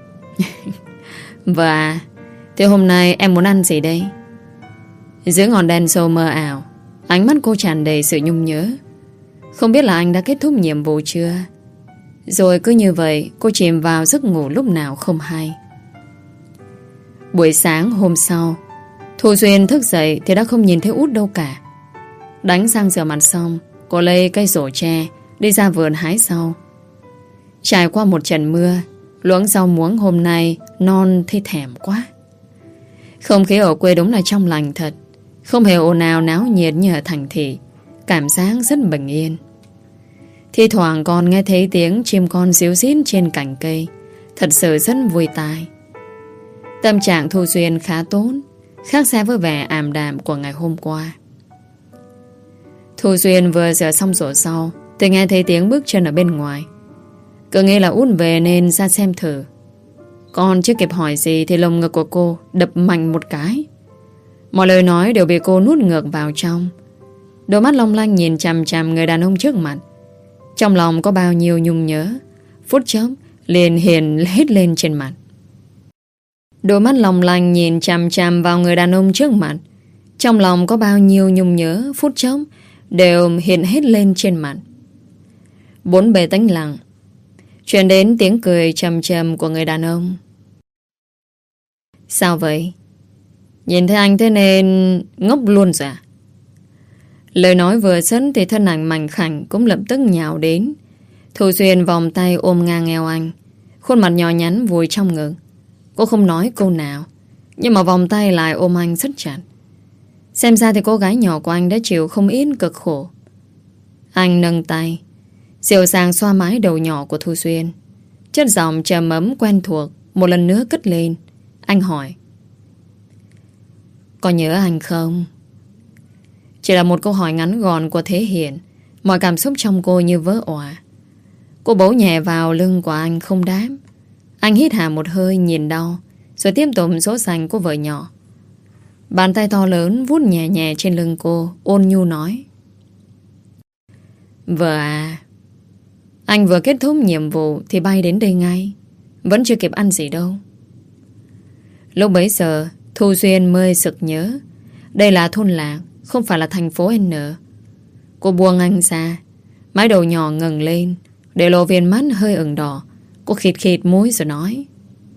Và thì hôm nay em muốn ăn gì đây? Dưới ngọn đèn sâu mờ ảo, ánh mắt cô tràn đầy sự nhung nhớ. Không biết là anh đã kết thúc nhiệm vụ chưa? Rồi cứ như vậy cô chìm vào giấc ngủ lúc nào không hay. Buổi sáng hôm sau, Thu Xuyên thức dậy thì đã không nhìn thấy Út đâu cả. Đánh răng rửa mặt xong, cô lấy cây rổ tre đi ra vườn hái rau. Trải qua một trận mưa, luống rau muống hôm nay non thấy thèm quá. Không khí ở quê đúng là trong lành thật, không hề ồn ào náo nhiệt như ở thành thị. Cảm giác rất bình yên. Thi thoảng còn nghe thấy tiếng chim con ríu rít trên cành cây, thật sự rất vui tai. Tâm trạng Thu Xuyên khá tốt, khác xa với vẻ ảm đạm của ngày hôm qua. Thu Xuyên vừa rửa xong rổ rau thì nghe thấy tiếng bước chân ở bên ngoài. Cứ nghĩ là Út về nên ra xem thử. Còn chưa kịp hỏi gì thì lồng ngực của cô đập mạnh một cái. Mọi lời nói đều bị cô nuốt ngược vào trong. Đôi mắt long lanh nhìn chằm chằm người đàn ông trước mặt. Trong lòng có bao nhiêu nhung nhớ, phút chốc liền hiện hết lên trên mặt. Đôi mắt long lanh nhìn chằm chằm vào người đàn ông trước mặt. Trong lòng có bao nhiêu nhung nhớ, phút chốc đều hiện hết lên trên mặt. Bốn bề tĩnh lặng, truyền đến tiếng cười trầm trầm của người đàn ông. Sao vậy? Nhìn thấy anh thế nên ngốc luôn rồi à? Lời nói vừa dứt thì thân ảnh mảnh khảnh cũng lập tức nhào đến. Thu Xuyên vòng tay ôm ngang eo anh, khuôn mặt nhỏ nhắn vùi trong ngực. Cô không nói câu nào, nhưng mà vòng tay lại ôm anh rất chặt. Xem ra thì cô gái nhỏ của anh đã chịu không ít cực khổ. Anh nâng tay dịu dàng xoa mái đầu nhỏ của Thu Xuyên. Chất giọng trầm ấm quen thuộc một lần nữa cất lên. Anh hỏi: Có nhớ anh không? Chỉ là một câu hỏi ngắn gọn của Thế Hiền. Mọi cảm xúc trong cô như vỡ òa. Cô bấu nhẹ vào lưng của anh không đáp. Anh hít hà một hơi nhìn đau, rồi tiếp tục dỗ dành cô vợ nhỏ. Bàn tay to lớn vuốt nhẹ nhẹ trên lưng cô, ôn nhu nói: Vợ à, anh vừa kết thúc nhiệm vụ thì bay đến đây ngay. Vẫn chưa kịp ăn gì đâu. Lúc bấy giờ Thu Duyên mới sực nhớ đây là thôn làng, không phải là thành phố N. Cô buông anh ra, mái đầu nhỏ ngẩng lên, để lộ viền mắt hơi ửng đỏ. Cô khịt khịt mũi rồi nói: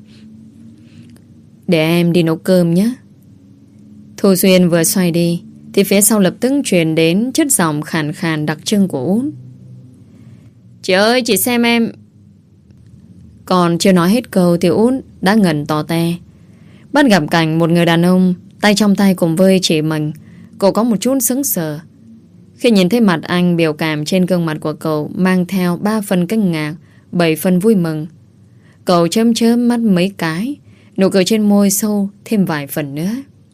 Để em đi nấu cơm nhé. Thu Duyên vừa xoay đi thì phía sau lập tức truyền đến chất giọng khàn khàn đặc trưng của Út: Chị ơi, chị xem em. Còn chưa nói hết câu thì Út đã ngẩn tò te. Bắt gặp cảnh một người đàn ông tay trong tay cùng với chị mình, cậu có một chút sững sờ. Khi nhìn thấy mặt anh, biểu cảm trên gương mặt của cậu mang theo ba phần kinh ngạc, bảy phần vui mừng. Cậu chớm chớm mắt mấy cái, nụ cười trên môi sâu thêm vài phần nữa.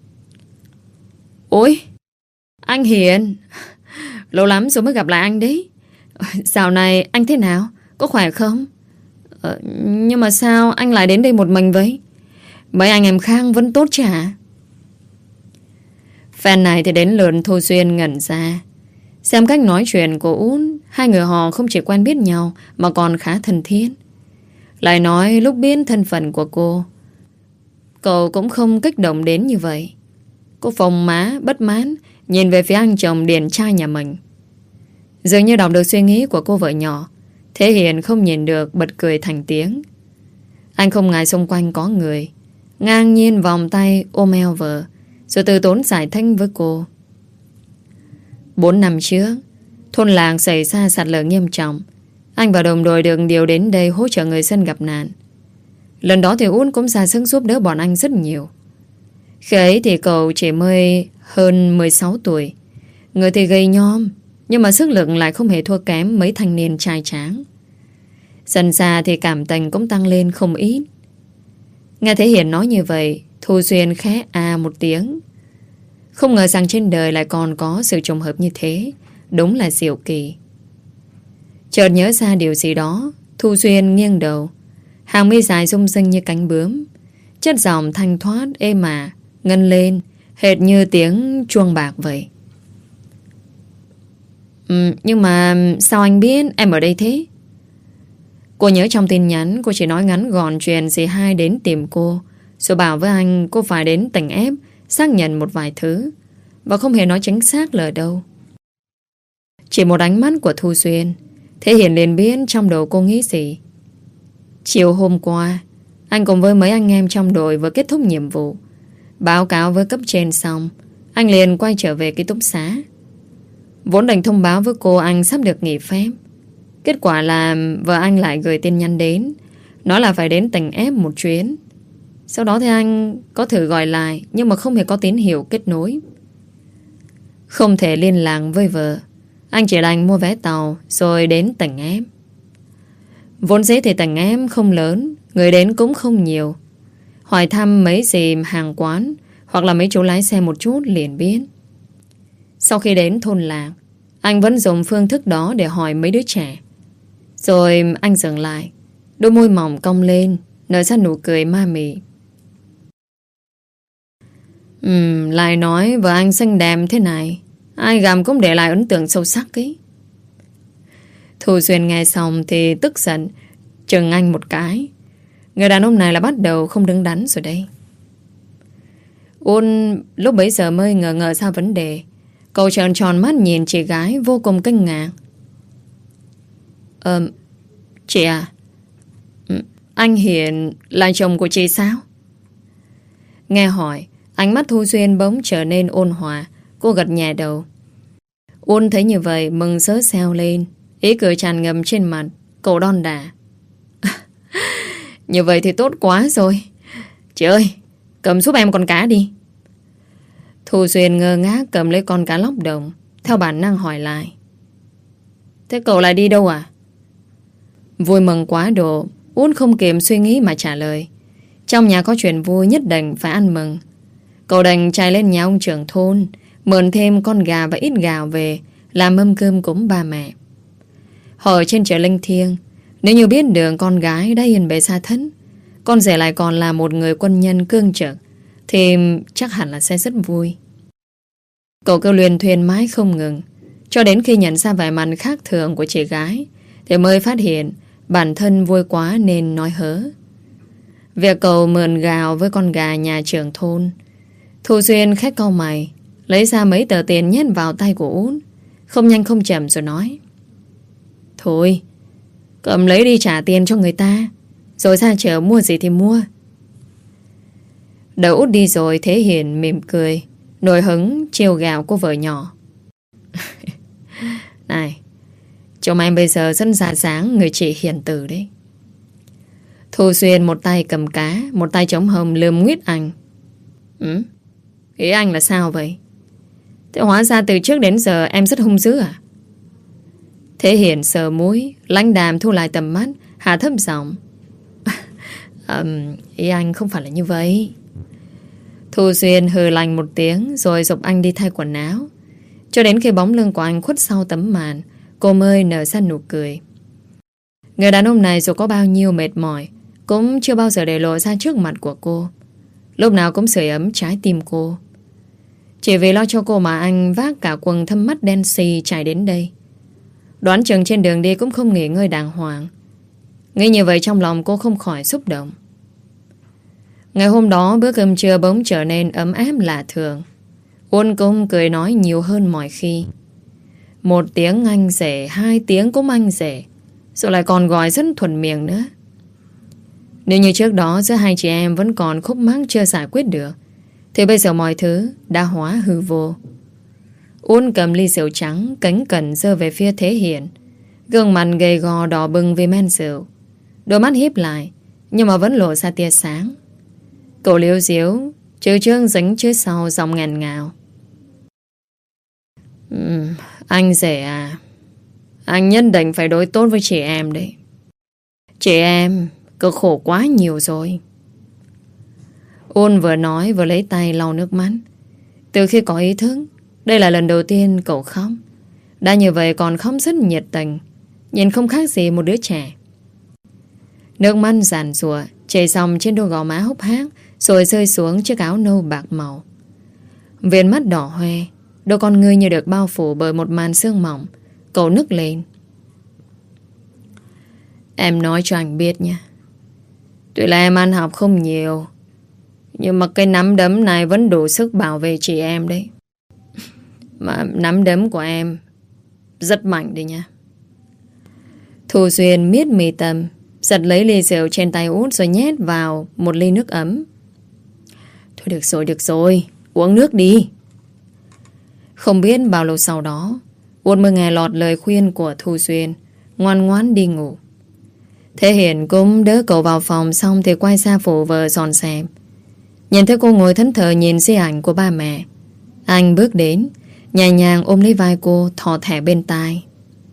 Ôi, anh Hiền, lâu lắm rồi mới gặp lại anh đấy. Dạo này anh thế nào? Có khỏe không? Ờ, nhưng mà sao anh lại đến đây một mình vậy? Mấy anh em khác vẫn tốt chả? Phen này thì đến lượt Thu Duyên ngẩn ra. Xem cách nói chuyện của Út, hai người họ không chỉ quen biết nhau mà còn khá thân thiết. Lại nói lúc biết thân phận của cô, cậu cũng không kích động đến như vậy. Cô phồng má bất mãn nhìn về phía anh chồng điển trai nhà mình. Dường như đọc được suy nghĩ của cô vợ nhỏ, Thế Hiền không nhìn được bật cười thành tiếng. Anh không ngại xung quanh có người, ngang nhiên vòng tay ôm eo vợ, rồi từ tốn giải thích với cô. Bốn năm trước, thôn làng xảy ra sạt lở nghiêm trọng. Anh và đồng đội được điều đến đây hỗ trợ người dân gặp nạn. Lần đó thì Út cũng ra sức giúp đỡ bọn anh rất nhiều. Khi ấy thì cậu chỉ mới hơn mười sáu tuổi. Người thì gầy nhom, nhưng mà sức lực lại không hề thua kém mấy thanh niên trai tráng. Dần ra thì cảm tình cũng tăng lên không ít. Nghe Thế Hiền nói như vậy, Thu Duyên khẽ à một tiếng. Không ngờ rằng trên đời lại còn có sự trùng hợp như thế. Đúng là diệu kỳ. Chợt nhớ ra điều gì đó, Thu Duyên nghiêng đầu, hàng mi dài rung rinh như cánh bướm, chất giọng thanh thoát êm ả ngân lên hệt như tiếng chuông bạc vậy. Ừ, nhưng mà sao anh biết em ở đây thế? Cô nhớ trong tin nhắn cô chỉ nói ngắn gọn chuyện dì hai đến tìm cô, rồi bảo với anh cô phải đến tỉnh ép xác nhận một vài thứ, và không hề nói chính xác lời đâu. Chỉ một ánh mắt của Thu Duyên, Thế Hiền liền biết trong đầu cô nghĩ gì. Chiều hôm qua, anh cùng với mấy anh em trong đội vừa kết thúc nhiệm vụ. Báo cáo với cấp trên xong, anh liền quay trở về ký túc xá. Vốn định thông báo với cô anh sắp được nghỉ phép. Kết quả là vợ anh lại gửi tin nhắn đến, nói là phải đến tỉnh ép một chuyến. Sau đó thì anh có thử gọi lại, nhưng mà không hề có tín hiệu kết nối. Không thể liên lạc với vợ, anh chỉ đành mua vé tàu rồi đến tỉnh ép. Vốn dĩ thì tỉnh ép không lớn, người đến cũng không nhiều. Hỏi thăm mấy dì hàng quán hoặc là mấy chú lái xe một chút liền biết. Sau khi đến thôn làng, anh vẫn dùng phương thức đó để hỏi mấy đứa trẻ. Rồi anh dừng lại, đôi môi mỏng cong lên, nở ra nụ cười ma mị. Ừm, lại nói vợ anh xinh đẹp thế này, ai gặp cũng để lại ấn tượng sâu sắc ấy. Thu Duyên nghe xong thì tức giận chừng anh một cái. Người đàn ông này là bắt đầu không đứng đắn rồi đây. Ôn lúc bấy giờ mới ngờ ngờ ra vấn đề. Cậu trợn tròn mắt nhìn chị gái vô cùng kinh ngạc. Ờ, chị à, anh Hiền là chồng của chị sao? Nghe hỏi, ánh mắt Thu Duyên bỗng trở nên ôn hòa. Cô gật nhẹ đầu. Ôn thấy như vậy mừng rỡ reo lên, ý cười tràn ngầm trên mặt. Cậu đon đả. Như vậy thì tốt quá rồi. Chị ơi, cầm giúp em con cá đi. Thu Duyên ngơ ngác cầm lấy con cá lóc đồng, theo bản năng hỏi lại. Thế cậu lại đi đâu à? Vui mừng quá độ, Út không kịp suy nghĩ mà trả lời. Trong nhà có chuyện vui nhất định phải ăn mừng. Cậu đành chạy lên nhà ông trưởng thôn, mượn thêm con gà và ít gạo về làm mâm cơm cúng ba mẹ. Họ ở trên trời linh thiêng, nếu như biết được con gái đã yên bề xa thất, con rể lại còn là một người quân nhân cương trực, thì chắc hẳn là sẽ rất vui. Cậu cứ luyên thuyên mãi không ngừng, cho đến khi nhận ra vẻ mặt khác thường của chị gái thì mới phát hiện bản thân vui quá nên nói hớ. Việc cậu mượn gạo với con gà nhà trưởng thôn, Thu Duyên khét cau mày, lấy ra mấy tờ tiền nhét vào tay của Út, không nhanh không chậm rồi nói: Thôi, cầm lấy đi trả tiền cho người ta, rồi ra chợ mua gì thì mua. Đợi Út đi rồi, Thế Hiền mỉm cười, nổi hứng trêu gạo cô vợ nhỏ. Này, chồng em bây giờ rất ra dáng người chị hiền từ đấy. Thu Duyên một tay cầm cá, một tay chống hông lườm nguyết anh. Ừ? Ý anh là sao vậy? Thế hóa ra từ trước đến giờ em rất hung dữ à? Thế Hiền sờ mũi, lãnh đàm thu lại tầm mắt, hạ thấp giọng. um, Ý anh không phải là như vậy. Thu Duyên hừ lạnh một tiếng rồi giục anh đi thay quần áo. Cho đến khi bóng lưng của anh khuất sau tấm màn, cô mới nở ra nụ cười. Người đàn ông này dù có bao nhiêu mệt mỏi cũng chưa bao giờ để lộ ra trước mặt của cô. Lúc nào cũng sưởi ấm trái tim cô. Chỉ vì lo cho cô mà anh vác cả quần thâm mắt đen xì chạy đến đây. Đoán chừng trên đường đi cũng không nghỉ ngơi đàng hoàng. Nghĩ như vậy trong lòng cô không khỏi xúc động. Ngày hôm đó bữa cơm trưa bỗng trở nên ấm áp lạ thường. Uôn cũng cười nói nhiều hơn mọi khi. Một tiếng anh rể, hai tiếng cũng anh rể, rồi lại còn gọi rất thuần miệng nữa. Nếu như trước đó giữa hai chị em vẫn còn khúc mắc chưa giải quyết được, thì bây giờ mọi thứ đã hóa hư vô. Uôn cầm ly rượu trắng cánh cẩn giơ về phía Thế Hiền, gương mặt gầy gò đỏ bừng vì men rượu, đôi mắt híp lại nhưng mà vẫn lộ ra tia sáng. Cậu liếu diếu chữ chương dính trước sau giọng ngàn ngào. uhm, Anh rể à, anh nhất định phải đối tốt với chị em đấy. Chị em cực khổ quá nhiều rồi. Ôn vừa nói vừa lấy tay lau nước mắt. Từ khi có ý thức, đây là lần đầu tiên cậu khóc. Đã như vậy còn khóc rất nhiệt tình, nhìn không khác gì một đứa trẻ. Nước mắt giàn rùa chảy xong trên đôi gò má hốc hác, rồi rơi xuống chiếc áo nâu bạc màu. Viền mắt đỏ hoe, đôi con ngươi như được bao phủ bởi một màn sương mỏng. Cậu nức lên. Em nói cho anh biết nha, tuy là em ăn học không nhiều, nhưng mà cái nắm đấm này vẫn đủ sức bảo vệ chị em đấy. Mà nắm đấm của em rất mạnh đấy nha. Thu Duyên miết mì tầm, giật lấy ly rượu trên tay Út rồi nhét vào một ly nước ấm. Thôi được rồi, được rồi, uống nước đi. Không biết bao lâu sau đó, Út mới nghe lọt lời khuyên của Thu Duyên, ngoan ngoãn đi ngủ. Thế Hiền cũng đỡ cậu vào phòng xong thì quay ra phụ vợ dọn dẹp. Nhìn thấy cô ngồi thẫn thờ nhìn di ảnh của ba mẹ, anh bước đến, nhẹ nhàng ôm lấy vai cô, thò thẻ bên tai.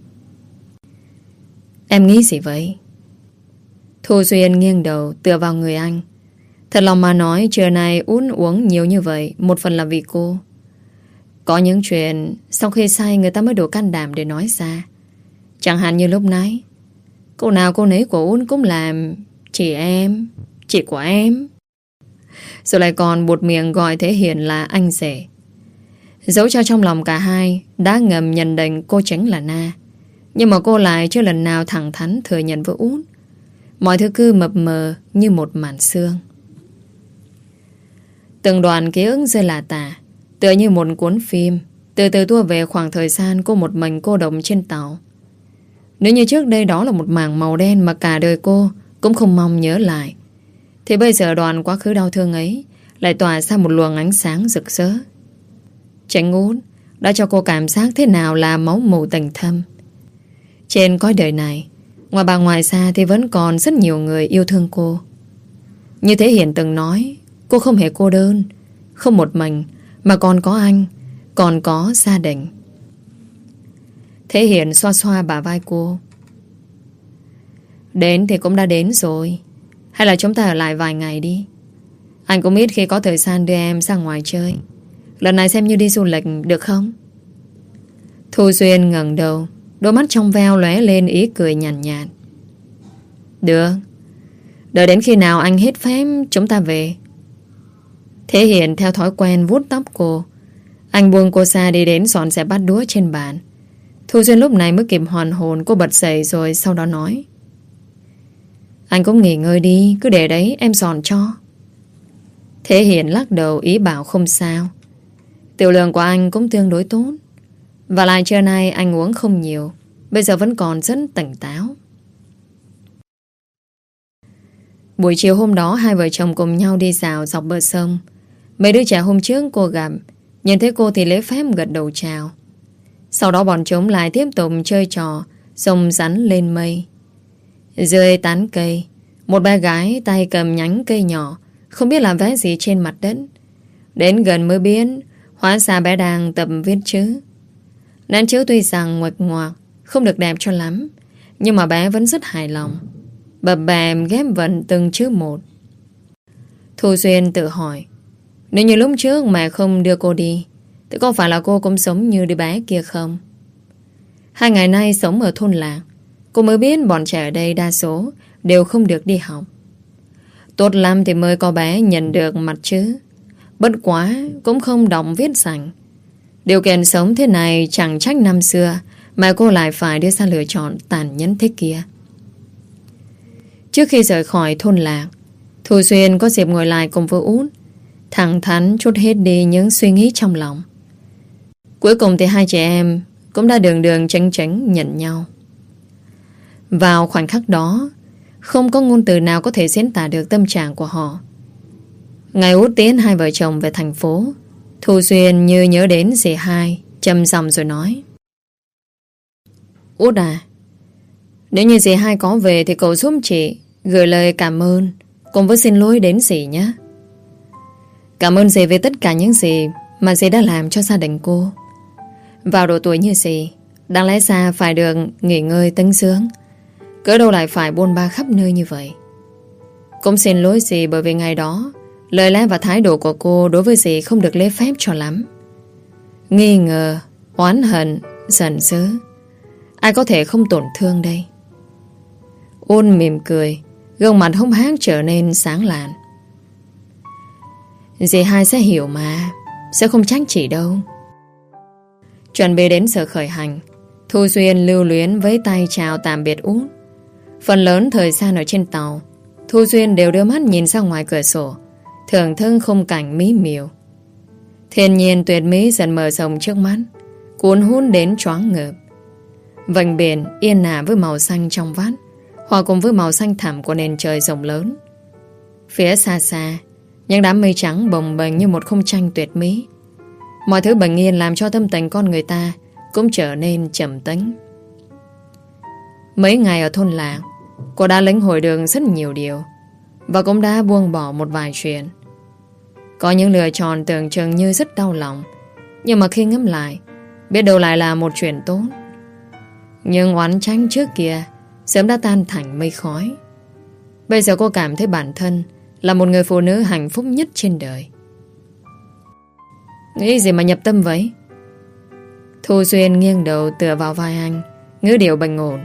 Em nghĩ gì vậy? Thu Duyên nghiêng đầu tựa vào người anh. Thật lòng mà nói, trưa nay Út uống nhiều như vậy một phần là vì cô. Có những chuyện sau khi say người ta mới đủ can đảm để nói ra. Chẳng hạn như lúc nãy, cô nào cô nấy của Út cũng làm chị em, chị của em. Rồi lại còn buột miệng gọi Thế Hiền là anh rể. Dẫu cho trong lòng cả hai đã ngầm nhận định cô chính là Na, nhưng mà cô lại chưa lần nào thẳng thắn thừa nhận với Út. Mọi thứ cứ mập mờ như một màn sương. Từng đoạn ký ức rơi lả tả, tựa như một cuốn phim, từ từ tua về khoảng thời gian cô một mình cô độc trên tàu. Nếu như trước đây đó là một mảng màu đen mà cả đời cô cũng không mong nhớ lại, thì bây giờ đoạn quá khứ đau thương ấy lại tỏa ra một luồng ánh sáng rực rỡ. Tránh Út đã cho cô cảm giác thế nào là máu mù tình thâm. Trên cõi đời này, ngoài bà ngoài xa thì vẫn còn rất nhiều người yêu thương cô. Như Thế Hiền từng nói, cô không hề cô đơn, không một mình, mà còn có anh, còn có gia đình. Thế Hiền xoa xoa bả vai cô. Đến thì cũng đã đến rồi, hay là chúng ta ở lại vài ngày đi. Anh cũng ít khi có thời gian đưa em ra ngoài chơi. Lần này xem như đi du lịch được không? Thu Duyên ngẩng đầu, đôi mắt trong veo lóe lên ý cười nhàn nhạt, nhạt. Được. Đợi đến khi nào anh hết phép chúng ta về. Thế Hiền theo thói quen vuốt tóc cô. Anh buông cô ra đi đến dọn dẹp bát đũa trên bàn. Thu Duyên lúc này mới kịp hoàn hồn. Cô bật dậy rồi sau đó nói, anh cũng nghỉ ngơi đi, cứ để đấy em dọn cho. Thế Hiền lắc đầu ý bảo không sao. Tiểu lượng của anh cũng tương đối tốt. Và lại trưa nay anh uống không nhiều, bây giờ vẫn còn rất tỉnh táo. Buổi chiều hôm đó hai vợ chồng cùng nhau đi dạo dọc bờ sông. Mấy đứa trẻ hôm trước cô gặp, nhìn thấy cô thì lễ phép gật đầu chào. Sau đó bọn chúng lại tiếp tục chơi trò rồng rắn lên mây. Dưới tán cây, một bé gái tay cầm nhánh cây nhỏ, không biết làm vẽ gì trên mặt đất. Đến gần mới biết hóa ra bé đang tập viết chữ. Nét chữ tuy rằng nguệch ngoạc, không được đẹp cho lắm, nhưng mà bé vẫn rất hài lòng, bập bèm ghép vần từng chữ một. Thu Duyên tự hỏi, nếu như lúc trước mẹ không đưa cô đi thì có phải là cô cũng sống như đứa bé kia không? Hai ngày nay sống ở thôn làng, cô mới biết bọn trẻ ở đây đa số đều không được đi học. Tốt lắm thì mới có bé nhận được mặt chữ. Bất quá cũng không đọc viết sành. Điều kiện sống thế này chẳng trách năm xưa mà cô lại phải đưa ra lựa chọn tàn nhẫn thế kia. Trước khi rời khỏi thôn lạc, Thu Duyên có dịp ngồi lại cùng với Út, thẳng thắn trút hết đi những suy nghĩ trong lòng. Cuối cùng thì hai chị em cũng đã đường đường chánh chánh nhận nhau. Vào khoảnh khắc đó, không có ngôn từ nào có thể diễn tả được tâm trạng của họ. Ngày Út tiến hai vợ chồng về thành phố, Thu Duyên như nhớ đến dì hai, trầm giọng rồi nói, Út à, nếu như dì hai có về thì cậu giúp chị gửi lời cảm ơn cùng với xin lỗi đến dì nhé. Cảm ơn dì về tất cả những gì mà dì đã làm cho gia đình cô. Vào độ tuổi như dì, đáng lẽ ra phải được nghỉ ngơi tĩnh dưỡng, cỡ đâu lại phải buôn ba khắp nơi như vậy. Cũng xin lỗi dì bởi vì ngày đó lời lẽ và thái độ của cô đối với dì không được lễ phép cho lắm. Nghi ngờ, oán hận, giận dữ, ai có thể không tổn thương đây? Ôn mỉm cười, gương mặt hốc hác trở nên sáng lạn. Dì hai sẽ hiểu mà, sẽ không trách chị đâu. Chuẩn bị đến giờ khởi hành, Thu Duyên lưu luyến với tay chào tạm biệt Út. Phần lớn thời gian ở trên tàu, Thu Duyên đều đưa mắt nhìn ra ngoài cửa sổ, thưởng thức khung cảnh mỹ miều. Thiên nhiên tuyệt mỹ dần mở rộng trước mắt, cuốn hút đến choáng ngợp. Vành biển yên ả với màu xanh trong vắt, hòa cùng với màu xanh thẳm của nền trời rộng lớn. Phía xa xa, những đám mây trắng bồng bềnh như một khung tranh tuyệt mỹ. Mọi thứ bình yên làm cho tâm tình con người ta cũng trở nên trầm tĩnh. Mấy ngày ở thôn làng, cô đã lĩnh hội được rất nhiều điều, và cũng đã buông bỏ một vài chuyện. Có những lựa chọn tưởng chừng như rất đau lòng, nhưng mà khi ngẫm lại, biết đâu lại là một chuyện tốt. Nhưng oán trách trước kia sớm đã tan thành mây khói. Bây giờ cô cảm thấy bản thân là một người phụ nữ hạnh phúc nhất trên đời. Nghĩ gì mà nhập tâm vậy? Thu Duyên nghiêng đầu tựa vào vai anh, ngữ điệu bình ổn.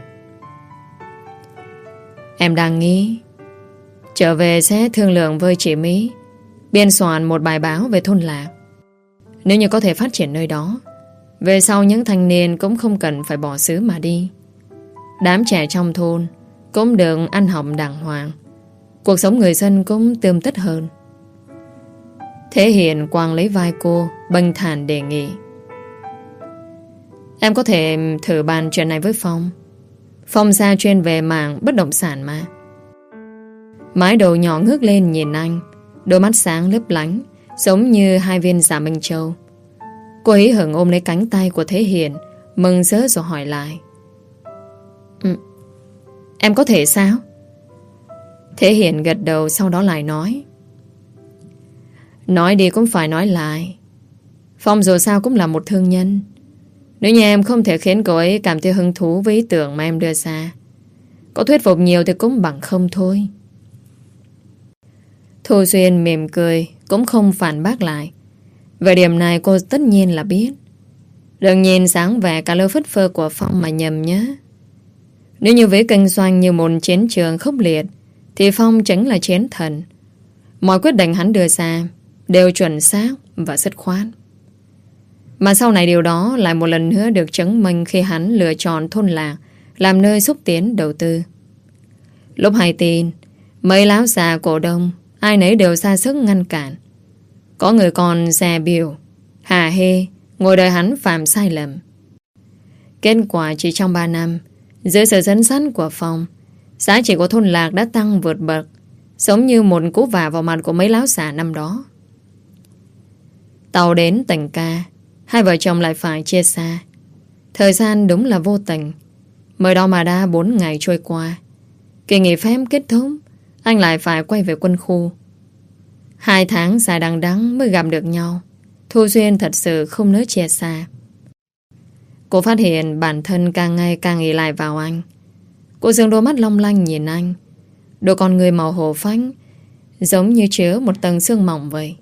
Em đang nghĩ trở về sẽ thương lượng với chị Mỹ, biên soạn một bài báo về thôn lạc. Nếu như có thể phát triển nơi đó, về sau những thanh niên cũng không cần phải bỏ xứ mà đi. Đám trẻ trong thôn cũng được ăn học đàng hoàng, cuộc sống người dân cũng tươm tất hơn. Thế Hiền quàng lấy vai cô, bình thản đề nghị. Em có thể thử bàn chuyện này với Phong. Phong gia chuyên về mảng bất động sản mà. Mái đầu nhỏ ngước lên nhìn anh, đôi mắt sáng lấp lánh, giống như hai viên dạ minh châu. Cô hí hửng ôm lấy cánh tay của Thế Hiền, mừng rỡ rồi hỏi lại. Ừ, em có thể sao? Thế Hiền gật đầu, sau đó lại nói. Nói đi cũng phải nói lại. Phong dù sao cũng là một thương nhân. Nếu như em không thể khiến cô ấy cảm thấy hứng thú với ý tưởng mà em đưa ra, có thuyết phục nhiều thì cũng bằng không thôi. Thu Duyên mỉm cười, cũng không phản bác lại. Về điểm này cô tất nhiên là biết. Đừng nhìn sáng vẻ cả lơ phất phơ của Phong mà nhầm nhé. Nếu như với kinh doanh như một chiến trường khốc liệt thì Phong chính là chiến thần. Mọi quyết định hắn đưa ra đều chuẩn xác và dứt khoát. Mà sau này điều đó lại một lần nữa được chứng minh khi hắn lựa chọn thôn Lạc làm nơi xúc tiến đầu tư. Lúc hay tin, mấy láo già cổ đông ai nấy đều ra sức ngăn cản. Có người còn dè biểu, hà hê, ngồi đợi hắn phạm sai lầm. Kết quả chỉ trong ba năm, dưới sự dẫn dắt của Phong, giá trị của thôn Lạc đã tăng vượt bậc, giống như một cú vả vào mặt của mấy láo già năm đó. Tàu đến tỉnh ca, hai vợ chồng lại phải chia xa. Thời gian đúng là vô tình. Mới đó mà đã bốn ngày trôi qua. Kỳ nghỉ phép kết thúc, anh lại phải quay về quân khu. Hai tháng dài đằng đẵng mới gặp được nhau. Thu Duyên thật sự không nỡ chia xa. Cô phát hiện bản thân càng ngày càng ỷ lại vào anh. Cô dường đôi mắt long lanh nhìn anh. Đôi con người màu hổ phách, giống như chứa một tầng sương mỏng vậy.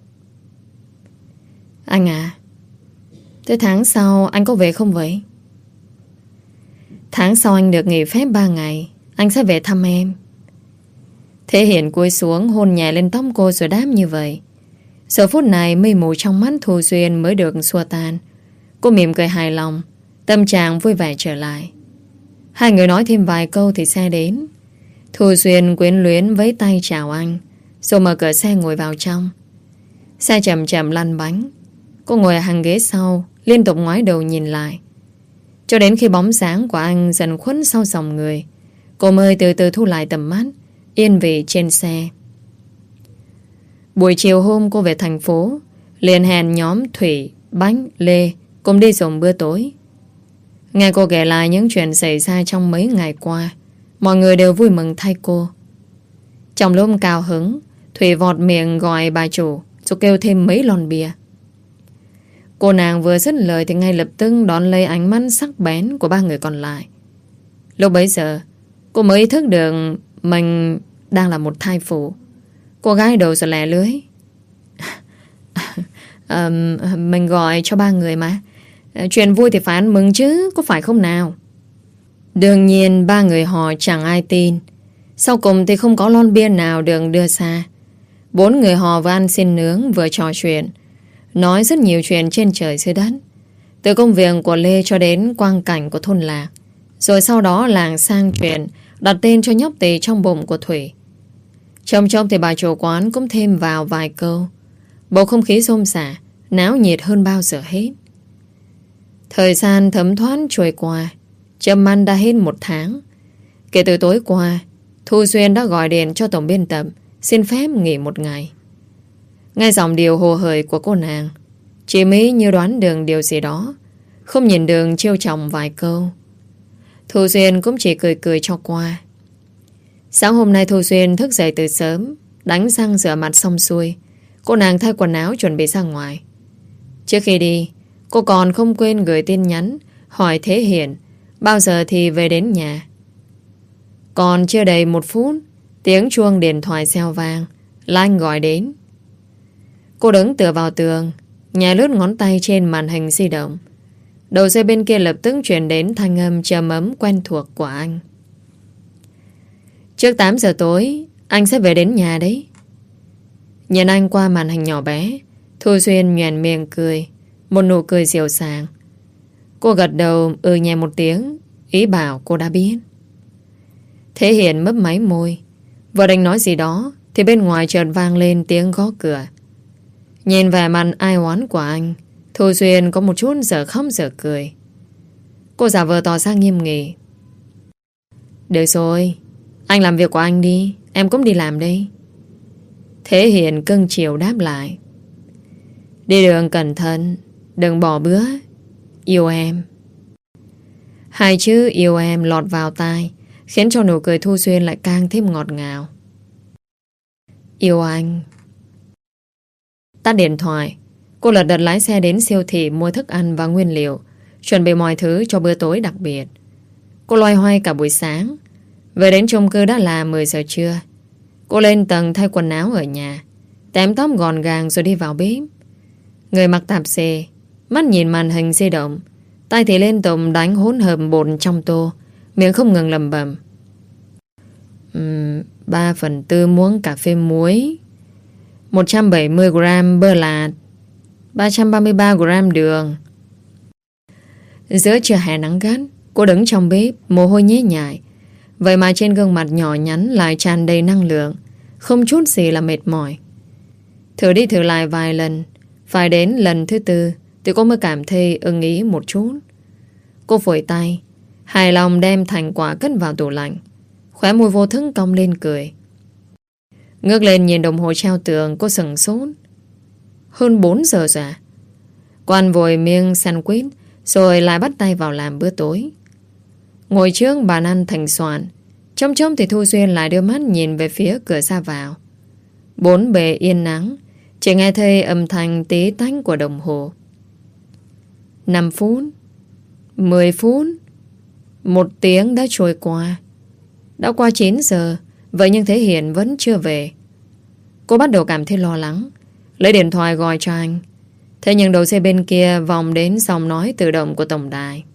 Anh à, thế tháng sau anh có về không vậy? Tháng sau anh được nghỉ phép ba ngày, anh sẽ về thăm em. Thế Hiển cúi xuống hôn nhẹ lên tóc cô rồi đáp như vậy. Giờ phút này mây mù trong mắt Thu Duyên mới được xua tan. Cô mỉm cười hài lòng, tâm trạng vui vẻ trở lại. Hai người nói thêm vài câu thì xe đến. Thu Duyên quyến luyến vẫy tay chào anh, rồi mở cửa xe ngồi vào trong. Xe chậm chậm lăn bánh. Cô ngồi ở hàng ghế sau, liên tục ngoái đầu nhìn lại. Cho đến khi bóng sáng của anh dần khuất sau dòng người, cô mới từ từ thu lại tầm mắt, yên vị trên xe. Buổi chiều hôm cô về thành phố, liền hẹn nhóm Thủy, Bánh, Lê cùng đi dùng bữa tối. Nghe cô kể lại những chuyện xảy ra trong mấy ngày qua, mọi người đều vui mừng thay cô. Trong lúc cao hứng, Thủy vọt miệng gọi bà chủ, rồi kêu thêm mấy lon bia. Cô nàng vừa dứt lời thì ngay lập tức đón lấy ánh mắt sắc bén của ba người còn lại. Lúc bấy giờ, cô mới ý thức được mình đang là một thai phụ. Cô gái đầu rồi lẻ lưới. à, Mình gọi cho ba người mà. Chuyện vui thì phải ăn mừng chứ, có phải không nào? Đương nhiên ba người họ chẳng ai tin. Sau cùng thì không có lon bia nào được đưa ra. Bốn người họ vừa ăn xin nướng vừa trò chuyện, nói rất nhiều chuyện trên trời dưới đất, từ công việc của Lê cho đến quang cảnh của thôn Lạc. Rồi sau đó làng sang chuyện đặt tên cho nhóc tỳ trong bụng của Thủy. Trong trong thì bà chủ quán cũng thêm vào vài câu. Bầu không khí xôn xả, náo nhiệt hơn bao giờ hết. Thời gian thấm thoát trôi qua, chậm ăn đã hết một tháng. Kể từ tối qua, Thu Duyên đã gọi điện cho tổng biên tập xin phép nghỉ một ngày. Nghe giọng điều hồ hởi của cô nàng, chị Mỹ như đoán được điều gì đó, không nhìn đường trêu chồng vài câu. Thu Duyên cũng chỉ cười cười cho qua. Sáng hôm nay Thu Duyên thức dậy từ sớm, đánh răng rửa mặt xong xuôi, cô nàng thay quần áo chuẩn bị ra ngoài. Trước khi đi, cô còn không quên gửi tin nhắn hỏi Thế Hiển bao giờ thì về đến nhà. Còn chưa đầy một phút, tiếng chuông điện thoại reo vang là anh gọi đến. Cô đứng tựa vào tường, nhẹ lướt ngón tay trên màn hình di động. Đầu dây bên kia lập tức truyền đến thanh âm trầm ấm quen thuộc của anh. Trước tám giờ tối, anh sẽ về đến nhà đấy. Nhìn anh qua màn hình nhỏ bé, Thu Duyên nhoẻn miệng cười, một nụ cười dịu dàng. Cô gật đầu ừ nhẹ một tiếng, ý bảo cô đã biết. Thế Hiển mấp máy môi, vừa định nói gì đó thì bên ngoài chợt vang lên tiếng gõ cửa. Nhìn vẻ mặt ai oán của anh, Thu Duyên có một chút giờ khóc giờ cười. Cô giả vờ tỏ ra nghiêm nghị. Được rồi, anh làm việc của anh đi, em cũng đi làm đây. Thế Hiển cưng chiều đáp lại. Đi đường cẩn thận, đừng bỏ bữa. Yêu em. Hai chữ yêu em lọt vào tai, khiến cho nụ cười Thu Duyên lại càng thêm ngọt ngào. Yêu anh. Tắt điện thoại, cô lật đật lái xe đến siêu thị mua thức ăn và nguyên liệu, chuẩn bị mọi thứ cho bữa tối đặc biệt. Cô loay hoay cả buổi sáng. Về đến chung cư đã là mười giờ trưa. Cô lên tầng thay quần áo ở nhà, tém tóc gọn gàng rồi đi vào bếp. Người mặc tạp dề, mắt nhìn màn hình di động, tay thì liên tục đánh hỗn hợp bột trong tô, miệng không ngừng lẩm bẩm. uhm, ba phần tư muỗng cà phê muối, một trăm bảy mươi gram bơ lạc, ba trăm ba mươi ba gram đường. Giữa trưa hè nắng gắt, cô đứng trong bếp, mồ hôi nhễ nhại. Vậy mà trên gương mặt nhỏ nhắn lại tràn đầy năng lượng, không chút gì là mệt mỏi. Thử đi thử lại vài lần, phải đến lần thứ tư thì cô mới cảm thấy ưng ý một chút. Cô phủi tay, hài lòng đem thành quả cất vào tủ lạnh, khóe môi vô thức cong lên cười. Ngước lên nhìn đồng hồ treo tường, cô sững sốt. Hơn bốn giờ rồi à? Cô ăn vội miếng sandwich rồi lại bắt tay vào làm bữa tối. Ngồi trước bàn ăn thành soạn, trông trông thì Thu Duyên lại đưa mắt nhìn về phía cửa ra vào. Bốn bề yên nắng, chỉ nghe thấy âm thanh tí tách của đồng hồ. Năm phút, mười phút, một tiếng đã trôi qua. Đã qua chín giờ, vậy nhưng Thế Hiền vẫn chưa về. Cô bắt đầu cảm thấy lo lắng, lấy điện thoại gọi cho anh. Thế nhưng đầu dây bên kia vòng đến giọng nói tự động của tổng đài.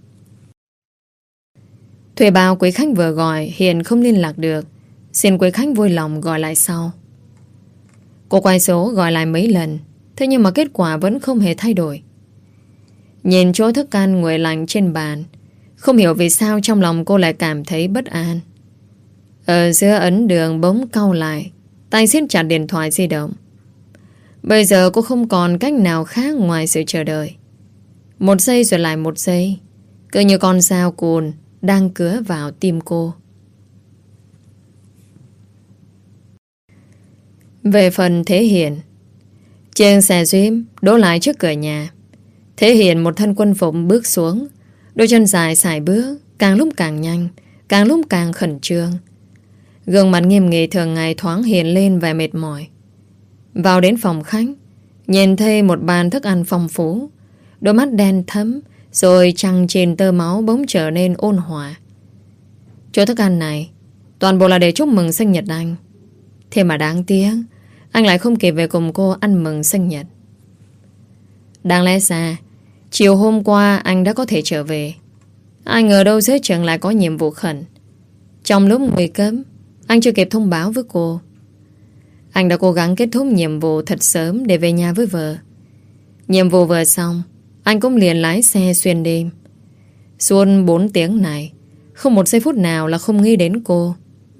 Thuê bao quý khách vừa gọi hiện không liên lạc được, xin quý khách vui lòng gọi lại sau. Cô quay số gọi lại mấy lần, thế nhưng mà kết quả vẫn không hề thay đổi. Nhìn chỗ thức ăn nguội lạnh trên bàn, không hiểu vì sao trong lòng cô lại cảm thấy bất an. Ở giữa ấn đường bỗng cau lại, tay siết chặt điện thoại di động. Bây giờ cô không còn cách nào khác ngoài sự chờ đợi. Một giây rồi lại một giây, cứ như con dao cùn đang cứa vào tim cô. Về phần Thế Hiền, chiếc xe Jeep đỗ lại trước cửa nhà. Thế Hiền một thân quân phục bước xuống, đôi chân dài sải bước, càng lúc càng nhanh, càng lúc càng khẩn trương. Gương mặt nghiêm nghị thường ngày thoáng hiện lên vẻ mệt mỏi. Vào đến phòng khách, nhìn thấy một bàn thức ăn phong phú, đôi mắt đen thẫm, rồi trăng trên tơ máu bỗng trở nên ôn hòa. Chỗ thức ăn này toàn bộ là để chúc mừng sinh nhật anh. Thế mà đáng tiếc, anh lại không kịp về cùng cô ăn mừng sinh nhật. Đáng lẽ ra chiều hôm qua anh đã có thể trở về. Ai ngờ đâu dưới trường lại có nhiệm vụ khẩn. Trong lúc nguy cấp, anh chưa kịp thông báo với cô. Anh đã cố gắng kết thúc nhiệm vụ thật sớm để về nhà với vợ. Nhiệm vụ vừa xong, anh cũng liền lái xe xuyên đêm. Suốt bốn tiếng này, không một giây phút nào là không nghĩ đến cô.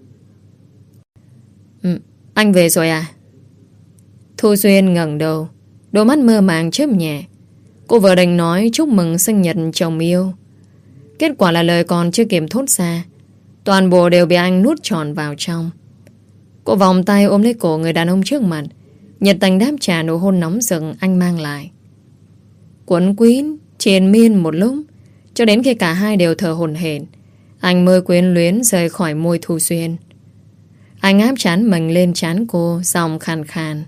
ừ, Anh về rồi à? Thu Duyên ngẩng đầu, đôi mắt mơ màng chớp nhẹ. Cô vừa định nói chúc mừng sinh nhật chồng yêu. Kết quả là lời còn chưa kịp thốt ra, toàn bộ đều bị anh nuốt trọn vào trong. Cô vòng tay ôm lấy cổ người đàn ông trước mặt, nhiệt tình đáp trả nụ hôn nóng rực anh mang lại. Quấn quýt triền miên một lúc, cho đến khi cả hai đều thở hổn hển, anh mới quyến luyến rời khỏi môi Thu Duyên. Anh áp trán mình lên trán cô, giọng khàn khàn.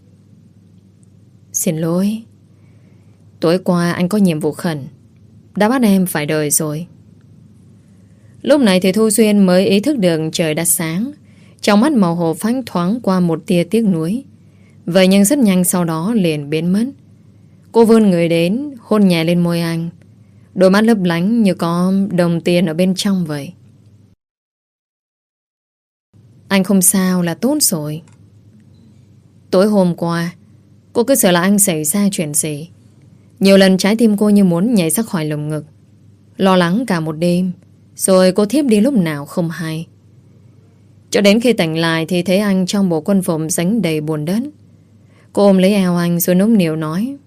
Xin lỗi, tối qua anh có nhiệm vụ khẩn, đã bắt em phải đợi rồi. Lúc này thì Thu Duyên mới ý thức được trời đã sáng. Trong mắt màu hồ phách thoáng qua một tia tiếc nuối. Vậy nhưng rất nhanh sau đó liền biến mất. Cô vươn người đến, hôn nhẹ lên môi anh. Đôi mắt lấp lánh như có đồng tiền ở bên trong vậy. Anh không sao là tốt rồi. Tối hôm qua, cô cứ sợ là anh xảy ra chuyện gì. Nhiều lần trái tim cô như muốn nhảy ra khỏi lồng ngực. Lo lắng cả một đêm, rồi cô thiếp đi lúc nào không hay. Cho đến khi tỉnh lại thì thấy anh trong bộ quân phục dính đầy bùn đất. Cô ôm lấy eo anh rồi nũng nịu nói.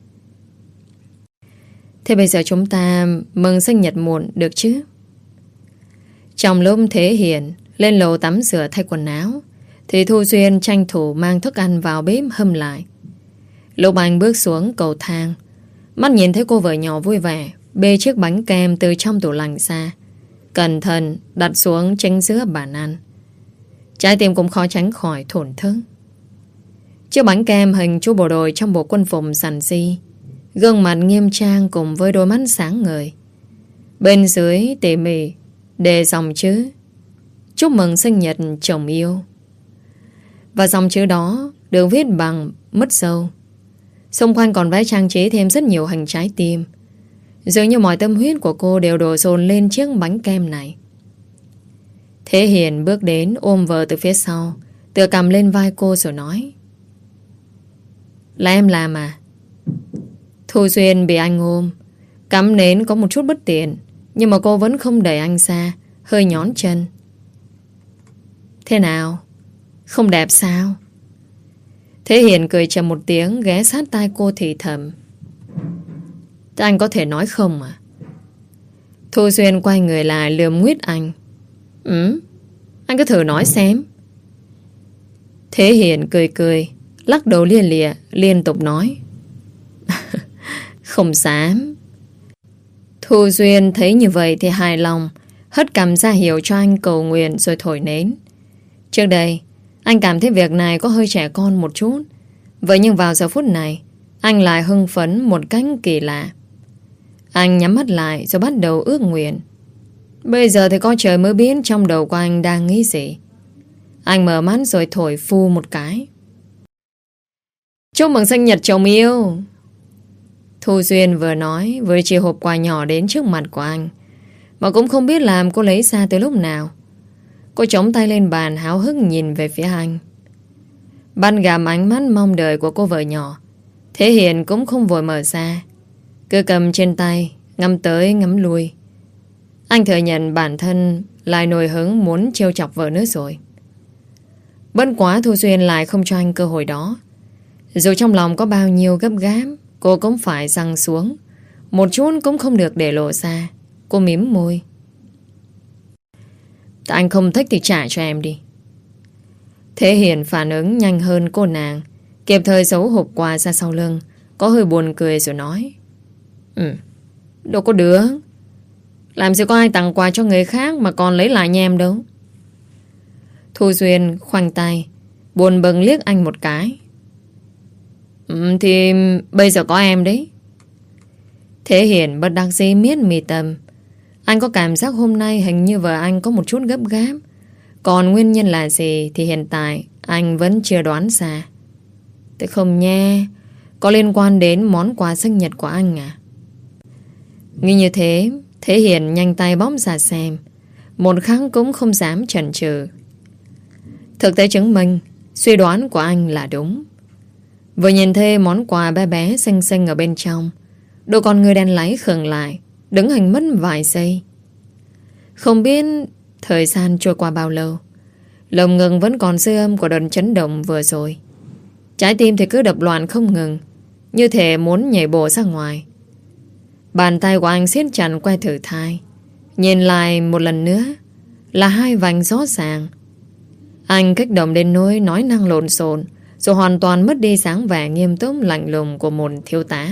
Thế bây giờ chúng ta mừng sinh nhật muộn được chứ? Trong lúc Thế Hiền lên lầu tắm rửa thay quần áo, thì Thu Duyên tranh thủ mang thức ăn vào bếp hâm lại. Lúc anh bước xuống cầu thang, mắt nhìn thấy cô vợ nhỏ vui vẻ bê chiếc bánh kem từ trong tủ lạnh ra, cẩn thận đặt xuống chính giữa bàn ăn. Trái tim cũng khó tránh khỏi thổn thức. Chiếc bánh kem hình chú bộ đội trong bộ quân phục sẵn di, gương mặt nghiêm trang cùng với đôi mắt sáng ngời. Bên dưới tỉ mỉ để dòng chữ chúc mừng sinh nhật chồng yêu. Và dòng chữ đó được viết bằng mứt dâu. Xung quanh còn vẽ trang trí thêm rất nhiều hình trái tim. Dường như mọi tâm huyết của cô đều đổ dồn lên chiếc bánh kem này. Thế Hiền bước đến ôm vợ từ phía sau, tựa cầm lên vai cô rồi nói: Là em làm à? Thu Duyên bị anh ôm, cắm nến có một chút bất tiện, nhưng mà cô vẫn không đẩy anh ra, hơi nhón chân. Thế nào? Không đẹp sao? Thế Hiền cười trầm một tiếng, ghé sát tai cô thì thầm: Thế anh có thể nói không à? Thu Duyên quay người lại lườm nguyết anh. Ừ, anh cứ thử nói xem. Thế Hiền cười cười, lắc đầu lia lịa, liên tục nói: Không dám. Thu Duyên thấy như vậy thì hài lòng, hất cằm ra hiệu cho anh cầu nguyện rồi thổi nến. Trước đây anh cảm thấy việc này có hơi trẻ con một chút, vậy nhưng vào giờ phút này anh lại hưng phấn một cách kỳ lạ. Anh nhắm mắt lại rồi bắt đầu ước nguyện. Bây giờ thì có trời mới biết trong đầu của anh đang nghĩ gì. Anh mở mắt rồi thổi phu một cái. Chúc mừng sinh nhật chồng yêu. Thu Duyên vừa nói vừa chia hộp quà nhỏ đến trước mặt của anh, mà cũng không biết làm cô lấy ra từ lúc nào. Cô chống tay lên bàn háo hức nhìn về phía anh. Ban gàm ánh mắt mong đợi của cô vợ nhỏ, Thế Hiền cũng không vội mở ra, cứ cầm trên tay ngắm tới ngắm lui. Anh thừa nhận bản thân lại nổi hứng muốn trêu chọc vợ nữa rồi. Bất quá Thu Duyên lại không cho anh cơ hội đó. Dù trong lòng có bao nhiêu gấp gáp, cô cũng phải giăng xuống, một chút cũng không được để lộ ra. Cô mím môi. Tại anh không thích thì trả cho em đi. Thế Hiền phản ứng nhanh hơn cô nàng, kịp thời giấu hộp quà ra sau lưng, có hơi buồn cười rồi nói: Ừ, đâu có đứa. Làm gì có ai tặng quà cho người khác mà còn lấy lại nhà em đâu. Thu Duyên khoanh tay, buồn bừng liếc anh một cái. Ừ, thì bây giờ có em đấy. Thế Hiền bất đắc dĩ miết mì tầm. Anh có cảm giác hôm nay hình như vợ anh có một chút gấp gáp. Còn nguyên nhân là gì thì hiện tại anh vẫn chưa đoán ra. Thế không nha, có liên quan đến món quà sinh nhật của anh à? Nghĩ như thế, Thế Hiền nhanh tay bóp ra xem, một khắc cũng không dám chần chừ. Thực tế chứng minh suy đoán của anh là đúng. Vừa nhìn thấy món quà bé bé xinh xinh ở bên trong, đôi con người đen láy khựng lại, đứng hình mất vài giây. Không biết thời gian trôi qua bao lâu, lồng ngực vẫn còn dư âm của đợt chấn động vừa rồi. Trái tim thì cứ đập loạn không ngừng, như thể muốn nhảy bổ ra ngoài. Bàn tay của anh siết chặt que thử thai. Nhìn lại một lần nữa là hai vành rõ ràng. Anh kích động đến nỗi nói năng lộn xộn, rồi hoàn toàn mất đi dáng vẻ nghiêm túc lạnh lùng của một thiếu tá.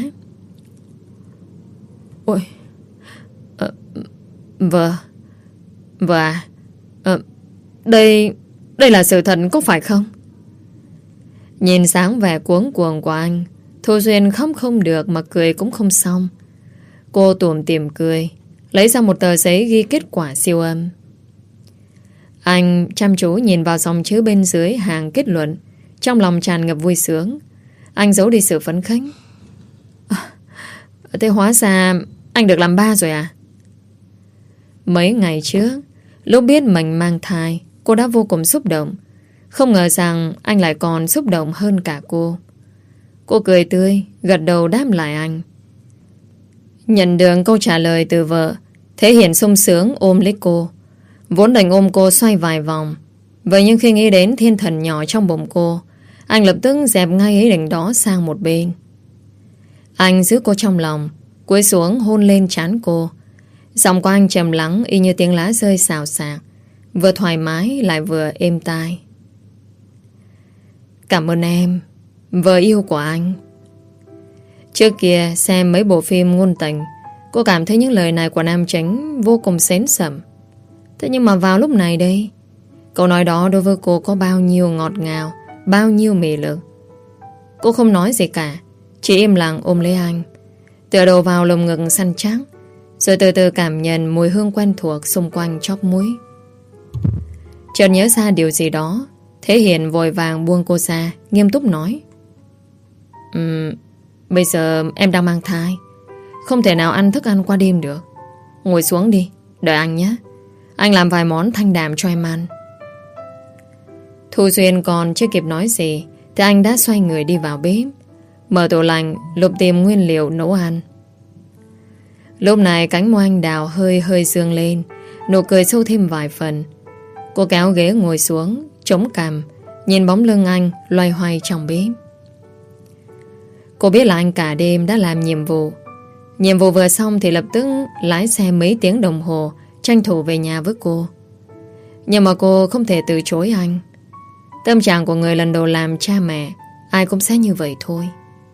Ôi, ờ, Vợ Vợ à, ờ, Đây Đây là sự thật có phải không? Nhìn dáng vẻ cuống cuồng của anh, Thu Duyên khóc không được mà cười cũng không xong. Cô tủm tỉm cười, lấy ra một tờ giấy ghi kết quả siêu âm. Anh chăm chú nhìn vào dòng chữ bên dưới hàng kết luận, trong lòng tràn ngập vui sướng. Anh giấu đi sự phấn khích. À, thế hóa ra anh được làm ba rồi à? Mấy ngày trước, lúc biết mình mang thai, cô đã vô cùng xúc động. Không ngờ rằng anh lại còn xúc động hơn cả cô. Cô cười tươi, gật đầu đáp lại anh. Nhận được câu trả lời từ vợ, Thế Hiền sung sướng ôm lấy cô. Vốn định ôm cô xoay vài vòng, vậy nhưng khi nghĩ đến thiên thần nhỏ trong bụng cô, anh lập tức dẹp ngay ý định đó sang một bên. Anh giữ cô trong lòng, cúi xuống hôn lên trán cô. Giọng của anh trầm lắng y như tiếng lá rơi xào xạc, vừa thoải mái lại vừa êm tai. Cảm ơn em, vợ yêu của anh. Trước kia xem mấy bộ phim ngôn tình, cô cảm thấy những lời này của nam chính vô cùng xến sẩm. Thế nhưng mà vào lúc này đây, câu nói đó đối với cô có bao nhiêu ngọt ngào, bao nhiêu mị lực. Cô không nói gì cả, chỉ im lặng ôm lấy anh, tựa đầu vào lồng ngực săn chắc, rồi từ từ cảm nhận mùi hương quen thuộc xung quanh chóp mũi. Chợt nhớ ra điều gì đó, Thế Hiền vội vàng buông cô ra, nghiêm túc nói: um, Bây giờ em đang mang thai, không thể nào ăn thức ăn qua đêm được. Ngồi xuống đi, đợi anh nhé. Anh làm vài món thanh đạm cho em ăn. Thu Xuyên còn chưa kịp nói gì thì anh đã xoay người đi vào bếp, mở tủ lạnh lục tìm nguyên liệu nấu ăn. Lúc này cánh môi anh Đào hơi hơi sương lên, nụ cười sâu thêm vài phần. Cô kéo ghế ngồi xuống, chống cằm, nhìn bóng lưng anh loay hoay trong bếp. Cô biết là anh cả đêm đã làm nhiệm vụ. Nhiệm vụ vừa xong thì lập tức lái xe mấy tiếng đồng hồ, tranh thủ về nhà với cô. Nhưng mà cô không thể từ chối anh. Tâm trạng của người lần đầu làm cha mẹ, ai cũng sẽ như vậy thôi.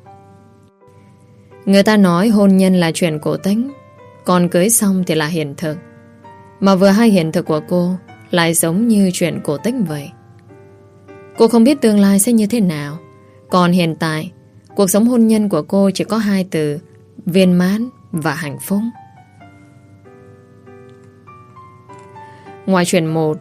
Người ta nói hôn nhân là chuyện cổ tích, còn cưới xong thì là hiện thực. Mà vừa hay hiện thực của cô lại giống như chuyện cổ tích vậy. Cô không biết tương lai sẽ như thế nào. Còn hiện tại, cuộc sống hôn nhân của cô chỉ có hai từ: viên mãn và hạnh phúc. Ngoại truyện một.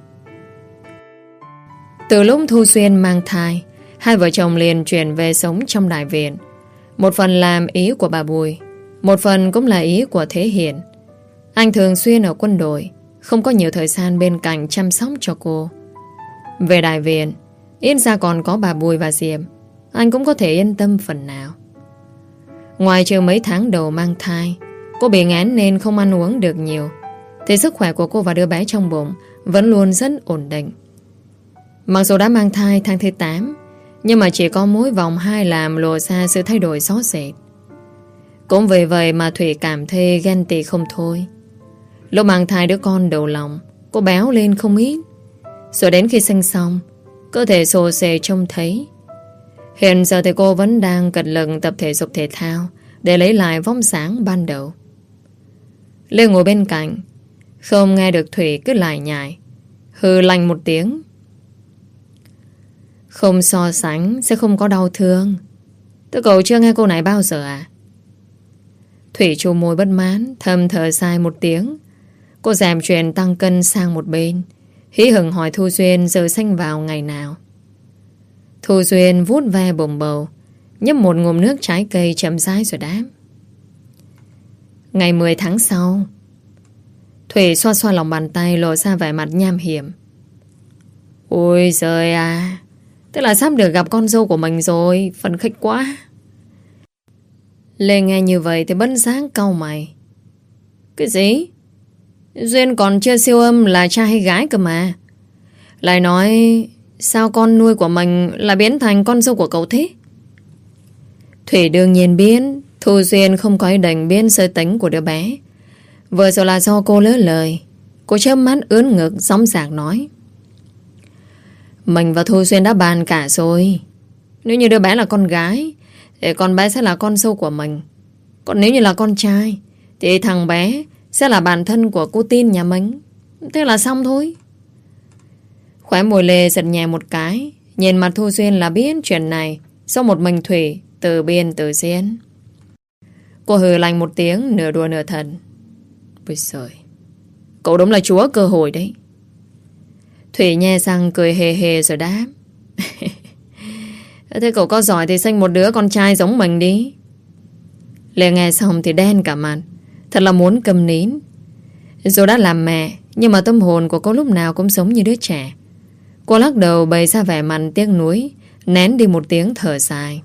Từ lúc Thu Xuyên mang thai, hai vợ chồng liền chuyển về sống trong đại viện. Một phần làm ý của bà Bùi, một phần cũng là ý của Thế Hiển. Anh thường xuyên ở quân đội, không có nhiều thời gian bên cạnh chăm sóc cho cô. Về đại viện, ít ra còn có bà Bùi và Diệp, anh cũng có thể yên tâm phần nào. Ngoài trừ mấy tháng đầu mang thai, cô bị nghén nên không ăn uống được nhiều, thì sức khỏe của cô và đứa bé trong bụng vẫn luôn rất ổn định. Mặc dù đã mang thai tháng thứ tám, nhưng mà chỉ có mỗi vòng hai làm lộ ra sự thay đổi rõ rệt. Cũng vì vậy mà Thủy cảm thấy ghen tị không thôi. Lúc mang thai đứa con đầu lòng, cô béo lên không ít. Rồi đến khi sinh xong, cơ thể xồ xề trông thấy. Hiện giờ thì cô vẫn đang cật lực tập thể dục thể thao để lấy lại vóc dáng ban đầu. Lê ngồi bên cạnh, không nghe được Thủy cứ lải nhải, hừ lạnh một tiếng. Không so sánh sẽ không có đau thương. Tôi cậu chưa nghe câu này bao giờ à? Thủy chu môi bất mãn, thầm thở dài một tiếng. Cô dèm chuyện tăng cân sang một bên, hí hửng hỏi Thu Duyên giờ sinh vào ngày nào. Thu Duyên vuốt ve bụng bầu, nhấp một ngụm nước trái cây chậm rãi rồi đáp: ngày mười tháng sau. Thủy xoa xoa lòng bàn tay lộ ra vẻ mặt nham hiểm. Ôi giời à, tức là sắp được gặp con dâu của mình rồi, phấn khích quá. Lê nghe như vậy thì bất giác cau mày. Cái gì? Duyên còn chưa siêu âm là trai hay gái cơ mà. Lại nói sao con nuôi của mình là biến thành con dâu của cậu thế? Thủy đương nhiên biết Thu Duyên không có ý định biến giới tính của đứa bé. Vừa rồi là do cô lỡ lời. Cô chớp mắt ướn ngực sóng sạc nói: mình và Thu Duyên đã bàn cả rồi. Nếu như đứa bé là con gái thì con bé sẽ là con dâu của mình. Còn nếu như là con trai thì thằng bé sẽ là bạn thân của cô Tin nhà mình. Thế là xong thôi. Khóe môi Lê giật nhẹ một cái, nhìn mặt Thu Duyên là biết chuyện này do một mình Thủy từ biên từ diễn. Cô hừ lạnh một tiếng, nửa đùa nửa thật. Ôi trời, cậu đúng là chúa cơ hội đấy. Thủy nhe răng cười hề hề rồi đáp: thế cậu có giỏi thì sinh một đứa con trai giống mình đi. Lê nghe xong thì đen cả mặt, thật là muốn cầm nín. Dù đã làm mẹ, nhưng mà tâm hồn của cô lúc nào cũng giống như đứa trẻ. Cô lắc đầu bày ra vẻ mặt tiếc nuối, nén đi một tiếng thở dài.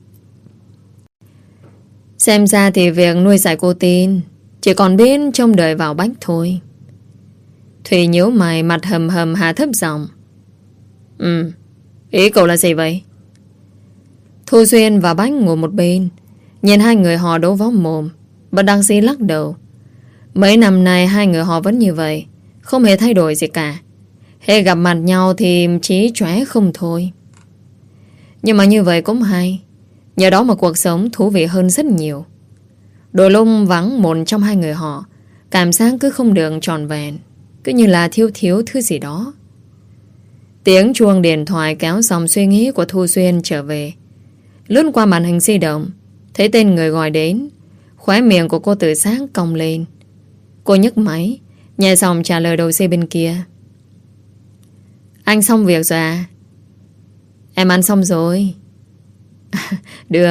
Xem ra thì việc nuôi dạy cô Tin chỉ còn biết trông đợi vào Bách thôi. Thủy nhíu mày, mặt hầm hầm hạ thấp giọng: Ừ, ý cậu là gì vậy? Thu Duyên và Bách ngồi một bên, nhìn hai người họ đấu võ mồm, bất đắc dĩ lắc đầu. Mấy năm nay hai người họ vẫn như vậy, không hề thay đổi gì cả. Hễ gặp mặt nhau thì chỉ chóe không thôi. Nhưng mà như vậy cũng hay, nhờ đó mà cuộc sống thú vị hơn rất nhiều. Đôi lúc vắng một trong hai người họ, cảm giác cứ không được trọn vẹn, cứ như là thiếu thiếu thứ gì đó. Tiếng chuông điện thoại kéo dòng suy nghĩ của Thu Duyên trở về. Lướt qua màn hình di động, thấy tên người gọi đến, khóe miệng của cô tự giác cong lên. Cô nhấc máy, nhẹ giọng trả lời đầu dây bên kia: Anh xong việc rồi à? Em ăn xong rồi. Được,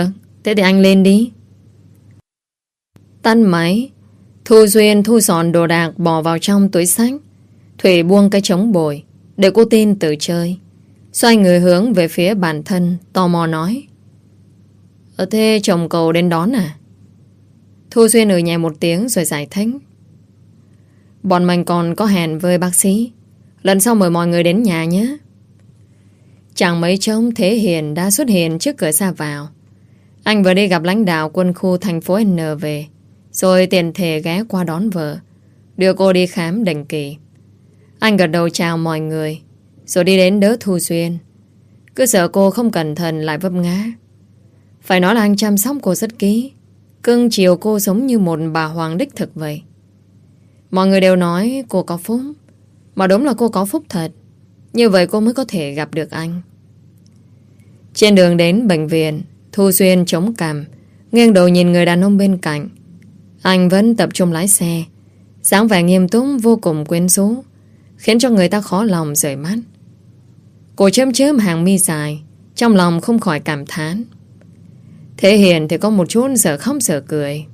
Thế thì anh lên đi. Tắt máy, Thu Duyên thu dọn đồ đạc bỏ vào trong túi xách. Thủy buông cái trống bồi để cô tin tự chơi. Xoay người hướng về phía bản thân, tò mò nói: Ờ thế chồng cậu đến đón à? Thu Duyên ừ nhẹ một tiếng rồi giải thích: Bọn mình còn có hẹn với bác sĩ, lần sau mời mọi người đến nhà nhé. Chẳng mấy trông Thế Hiền đã xuất hiện trước cửa ra vào. Anh vừa đi gặp lãnh đạo quân khu thành phố N về, rồi tiện thể ghé qua đón vợ, đưa cô đi khám định kỳ. Anh gật đầu chào mọi người, rồi đi đến đỡ Thu Duyên. Cứ sợ cô không cẩn thận lại vấp ngã. Phải nói là anh chăm sóc cô rất kỹ, cưng chiều cô giống như một bà hoàng đích thực vậy. Mọi người đều nói cô có phúc, mà đúng là cô có phúc thật. Như vậy cô mới có thể gặp được anh. Trên đường đến bệnh viện, Thu Duyên chống cằm, nghiêng đầu nhìn người đàn ông bên cạnh. Anh vẫn tập trung lái xe, dáng vẻ nghiêm túc vô cùng quyến rũ, khiến cho người ta khó lòng rời mắt. Cô chớm chớm hàng mi dài, trong lòng không khỏi cảm thán. Thế Hiền thì có một chút sợ khóc sợ cười.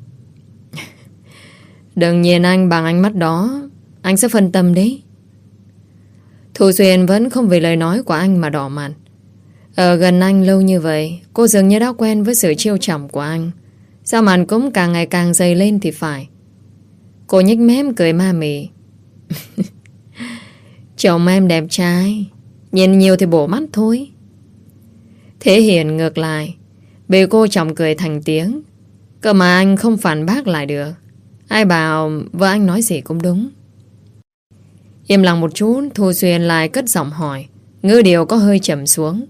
Đừng nhìn anh bằng ánh mắt đó, anh sẽ phân tâm đấy. Thu Duyên vẫn không vì lời nói của anh mà đỏ mặt. Ở gần anh lâu như vậy, cô dường như đã quen với sự chiêu trọng của anh. Sao mặt cũng càng ngày càng dày lên thì phải. Cô nhếch mép cười ma mị. Chồng em đẹp trai, nhìn nhiều thì bổ mắt thôi. Thế Hiền ngược lại, bị cô chồng cười thành tiếng. Cơ mà anh không phản bác lại được. Ai bảo vợ anh nói gì cũng đúng. Im lặng một chút, Thu Duyên lại cất giọng hỏi, ngữ điệu có hơi trầm xuống.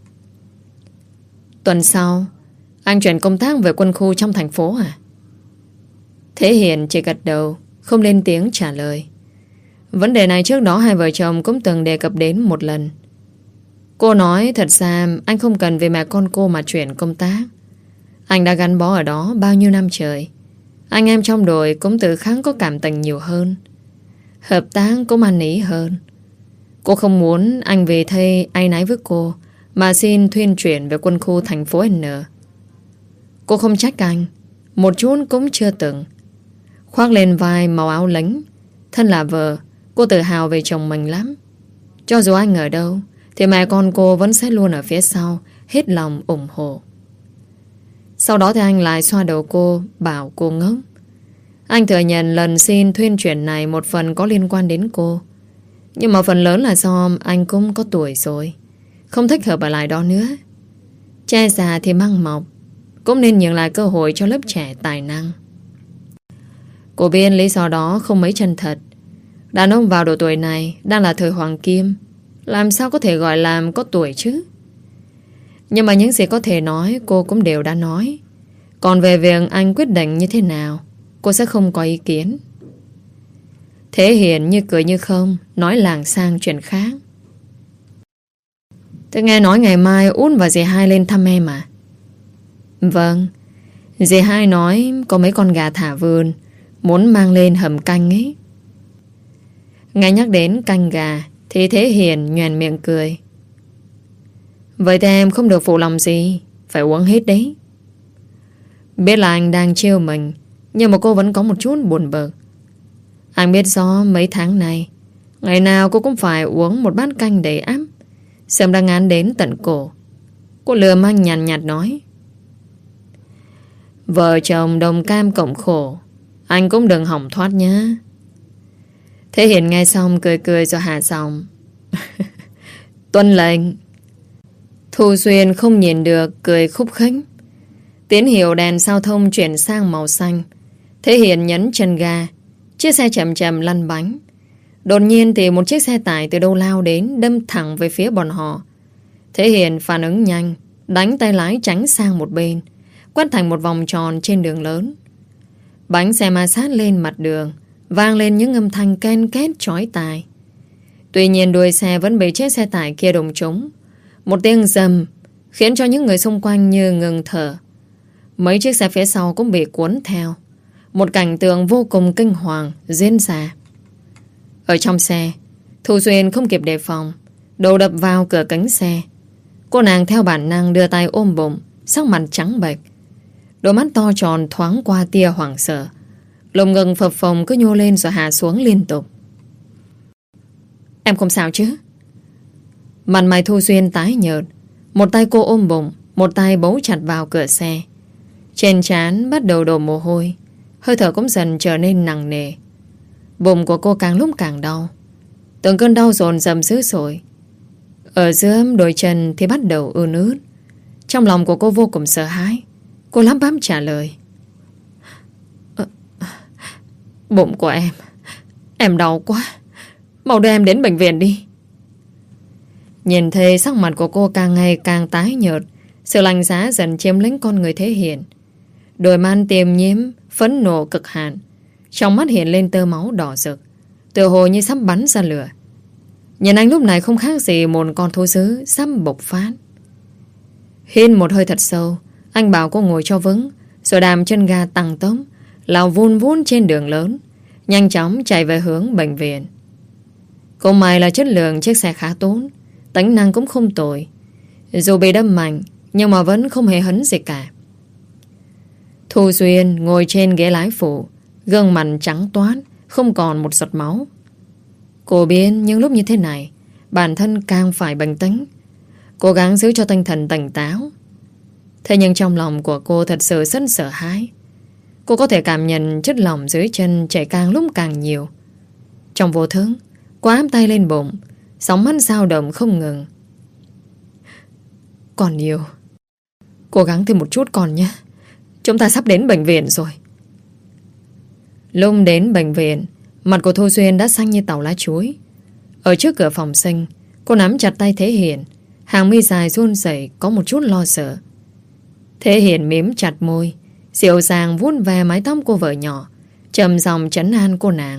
Tuần sau anh chuyển công tác về quân khu trong thành phố à? Thế Hiền chỉ gật đầu, không lên tiếng trả lời. Vấn đề này trước đó hai vợ chồng cũng từng đề cập đến một lần. Cô nói thật ra anh không cần vì mẹ con cô mà chuyển công tác. Anh đã gắn bó ở đó bao nhiêu năm trời. Anh em trong đội cũng tự khắc có cảm tình nhiều hơn, hợp tác cũng ăn ý hơn. Cô không muốn anh về thay áy náy với cô mà xin thuyên chuyển về quân khu thành phố N. Cô không trách anh, một chút cũng chưa từng. Khoác lên vai màu áo lính, thân là vợ, cô tự hào về chồng mình lắm. Cho dù anh ở đâu thì mẹ con cô vẫn sẽ luôn ở phía sau, hết lòng ủng hộ. Sau đó thì anh lại xoa đầu cô, bảo cô ngốc. Anh thừa nhận lần xin thuyên chuyển này một phần có liên quan đến cô, nhưng mà phần lớn là do anh cũng có tuổi rồi, không thích hợp ở lại đó nữa. Trai già thì măng mọc, cũng nên nhường lại cơ hội cho lớp trẻ tài năng. Cô biết lý do đó không mấy chân thật. Đàn ông vào độ tuổi này đang là thời hoàng kim, làm sao có thể gọi là có tuổi chứ. Nhưng mà những gì có thể nói cô cũng đều đã nói. Còn về việc anh quyết định như thế nào, cô sẽ không có ý kiến. Thế Hiền như cười như không, nói làng sang chuyện khác. Tôi nghe nói ngày mai Út và dì Hai lên thăm em à? Vâng, dì Hai nói có mấy con gà thả vườn, muốn mang lên hầm canh ấy. Nghe nhắc đến canh gà thì Thế Hiền nhoẻn miệng cười. Vậy thì em không được phụ lòng gì, phải uống hết đấy. Biết là anh đang trêu mình, nhưng mà cô vẫn có một chút buồn bực. Anh biết rõ mấy tháng này ngày nào cô cũng phải uống một bát canh đầy ắp, sớm đã ngán đến tận cổ. Cô lườm anh nhàn nhạt, nhạt nói: Vợ chồng đồng cam cộng khổ, anh cũng đừng hỏng thoát nhá. Thế Hiền nghe xong cười cười rồi hạ giọng: Tuân lệnh. Thu Duyên không nhìn được, cười khúc khích. Tín hiệu đèn giao thông chuyển sang màu xanh. Thế Hiền nhấn chân ga, chiếc xe chậm chậm lăn bánh. Đột nhiên thì một chiếc xe tải từ đâu lao đến, đâm thẳng về phía bọn họ. Thế Hiền phản ứng nhanh, đánh tay lái tránh sang một bên, quét thành một vòng tròn trên đường lớn. Bánh xe ma sát lên mặt đường, vang lên những âm thanh ken két chói tai. Tuy nhiên đuôi xe vẫn bị chiếc xe tải kia đụng trúng. Một tiếng rầm khiến cho những người xung quanh như ngừng thở. Mấy chiếc xe phía sau cũng bị cuốn theo. Một cảnh tượng vô cùng kinh hoàng diễn ra. Ở trong xe, Thu Duyên không kịp đề phòng, đầu đập vào cửa kính xe. Cô nàng theo bản năng đưa tay ôm bụng, sắc mặt trắng bệch. Đôi mắt to tròn thoáng qua tia hoảng sợ. Lồng ngực phập phồng cứ nhô lên rồi hạ xuống liên tục. Em không sao chứ? Mặt mày Thu Xuyên tái nhợt. Một tay cô ôm bụng, một tay bấu chặt vào cửa xe. Trên trán bắt đầu đổ mồ hôi. Hơi thở cũng dần trở nên nặng nề. Bụng của cô càng lúc càng đau. Từng cơn đau dồn dập dữ dội. Ở giữa đôi chân thì bắt đầu ươn ướt. Trong lòng của cô vô cùng sợ hãi. Cô lắp bắp trả lời. Ờ, bụng của em Em đau quá. Mau đưa em đến bệnh viện đi. Nhìn thấy sắc mặt của cô càng ngày càng tái nhợt. Sự lạnh giá dần chiếm lĩnh con người Thế Hiền. Đôi mắt tiềm nhiễm phẫn nộ cực hạn. Trong mắt hiện lên tơ máu đỏ rực, tựa hồ như sắp bắn ra lửa. Nhìn anh lúc này không khác gì một con thú dữ sắp bộc phát. Hít một hơi thật sâu, anh bảo cô ngồi cho vững, rồi đạp chân ga tăng tốc, lao vun vun trên đường lớn, nhanh chóng chạy về hướng bệnh viện. Cô may là chất lượng chiếc xe khá tốt, tính năng cũng không tồi. Dù bị đâm mạnh, nhưng mà vẫn không hề hấn gì cả. Thu Xuyên ngồi trên ghế lái phụ, gương mặt trắng toát, không còn một giọt máu. Cô biết những lúc như thế này, bản thân càng phải bình tĩnh, cố gắng giữ cho tinh thần tỉnh táo. Thế nhưng trong lòng của cô thật sự rất sợ hãi. Cô có thể cảm nhận chất lỏng dưới chân chảy càng lúc càng nhiều. Trong vô thức, cô áp tay lên bụng, sóng mắt dao động không ngừng. Còn nhiều. Cố gắng thêm một chút còn nhé. Chúng ta sắp đến bệnh viện rồi. Lúc đến bệnh viện, mặt của Thu Xuyên đã xanh như tàu lá chuối. Ở trước cửa phòng sinh, cô nắm chặt tay Thế Hiền, hàng mi dài run rẩy có một chút lo sợ. Thế Hiền mím chặt môi, dịu dàng vuốt ve mái tóc cô vợ nhỏ, trầm giọng trấn an cô nàng.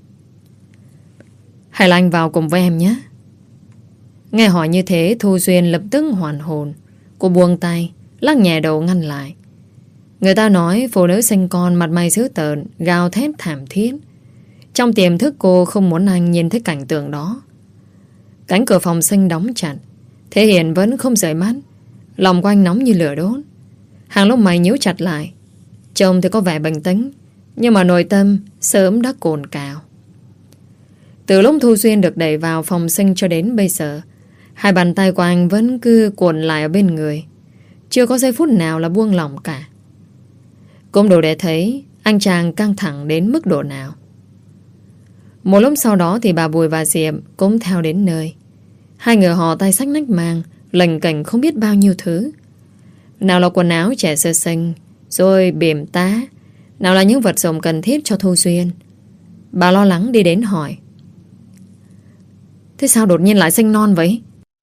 Hay là anh vào cùng với em nhé. Nghe hỏi như thế, Thu Xuyên lập tức hoàn hồn. Cô buông tay, lắc nhẹ đầu ngăn lại. Người ta nói phụ nữ sinh con mặt mày dữ tợn, gào thét thảm thiết. Trong tiềm thức cô không muốn anh nhìn thấy cảnh tượng đó. Cánh cửa phòng sinh đóng chặt. Thế Hiền vẫn không rời mắt. Lòng của anh nóng như lửa đốt. Hàng lông mày nhíu chặt lại. Trông thì có vẻ bình tĩnh, nhưng mà nội tâm sớm đã cồn cào. Từ lúc Thu Xuyên được đẩy vào phòng sinh cho đến bây giờ, hai bàn tay của anh vẫn cứ cuộn lại ở bên người, chưa có giây phút nào là buông lỏng cả. Cũng đủ để thấy anh chàng căng thẳng đến mức độ nào. Một lúc sau đó thì bà Bùi và Diệm cũng theo đến nơi. Hai người họ tay xách nách mang, lềnh kềnh không biết bao nhiêu thứ. Nào là quần áo trẻ sơ sinh, rồi bỉm tá, nào là những vật dụng cần thiết cho Thu Xuyên. Bà lo lắng đi đến hỏi. Thế sao đột nhiên lại sinh non vậy?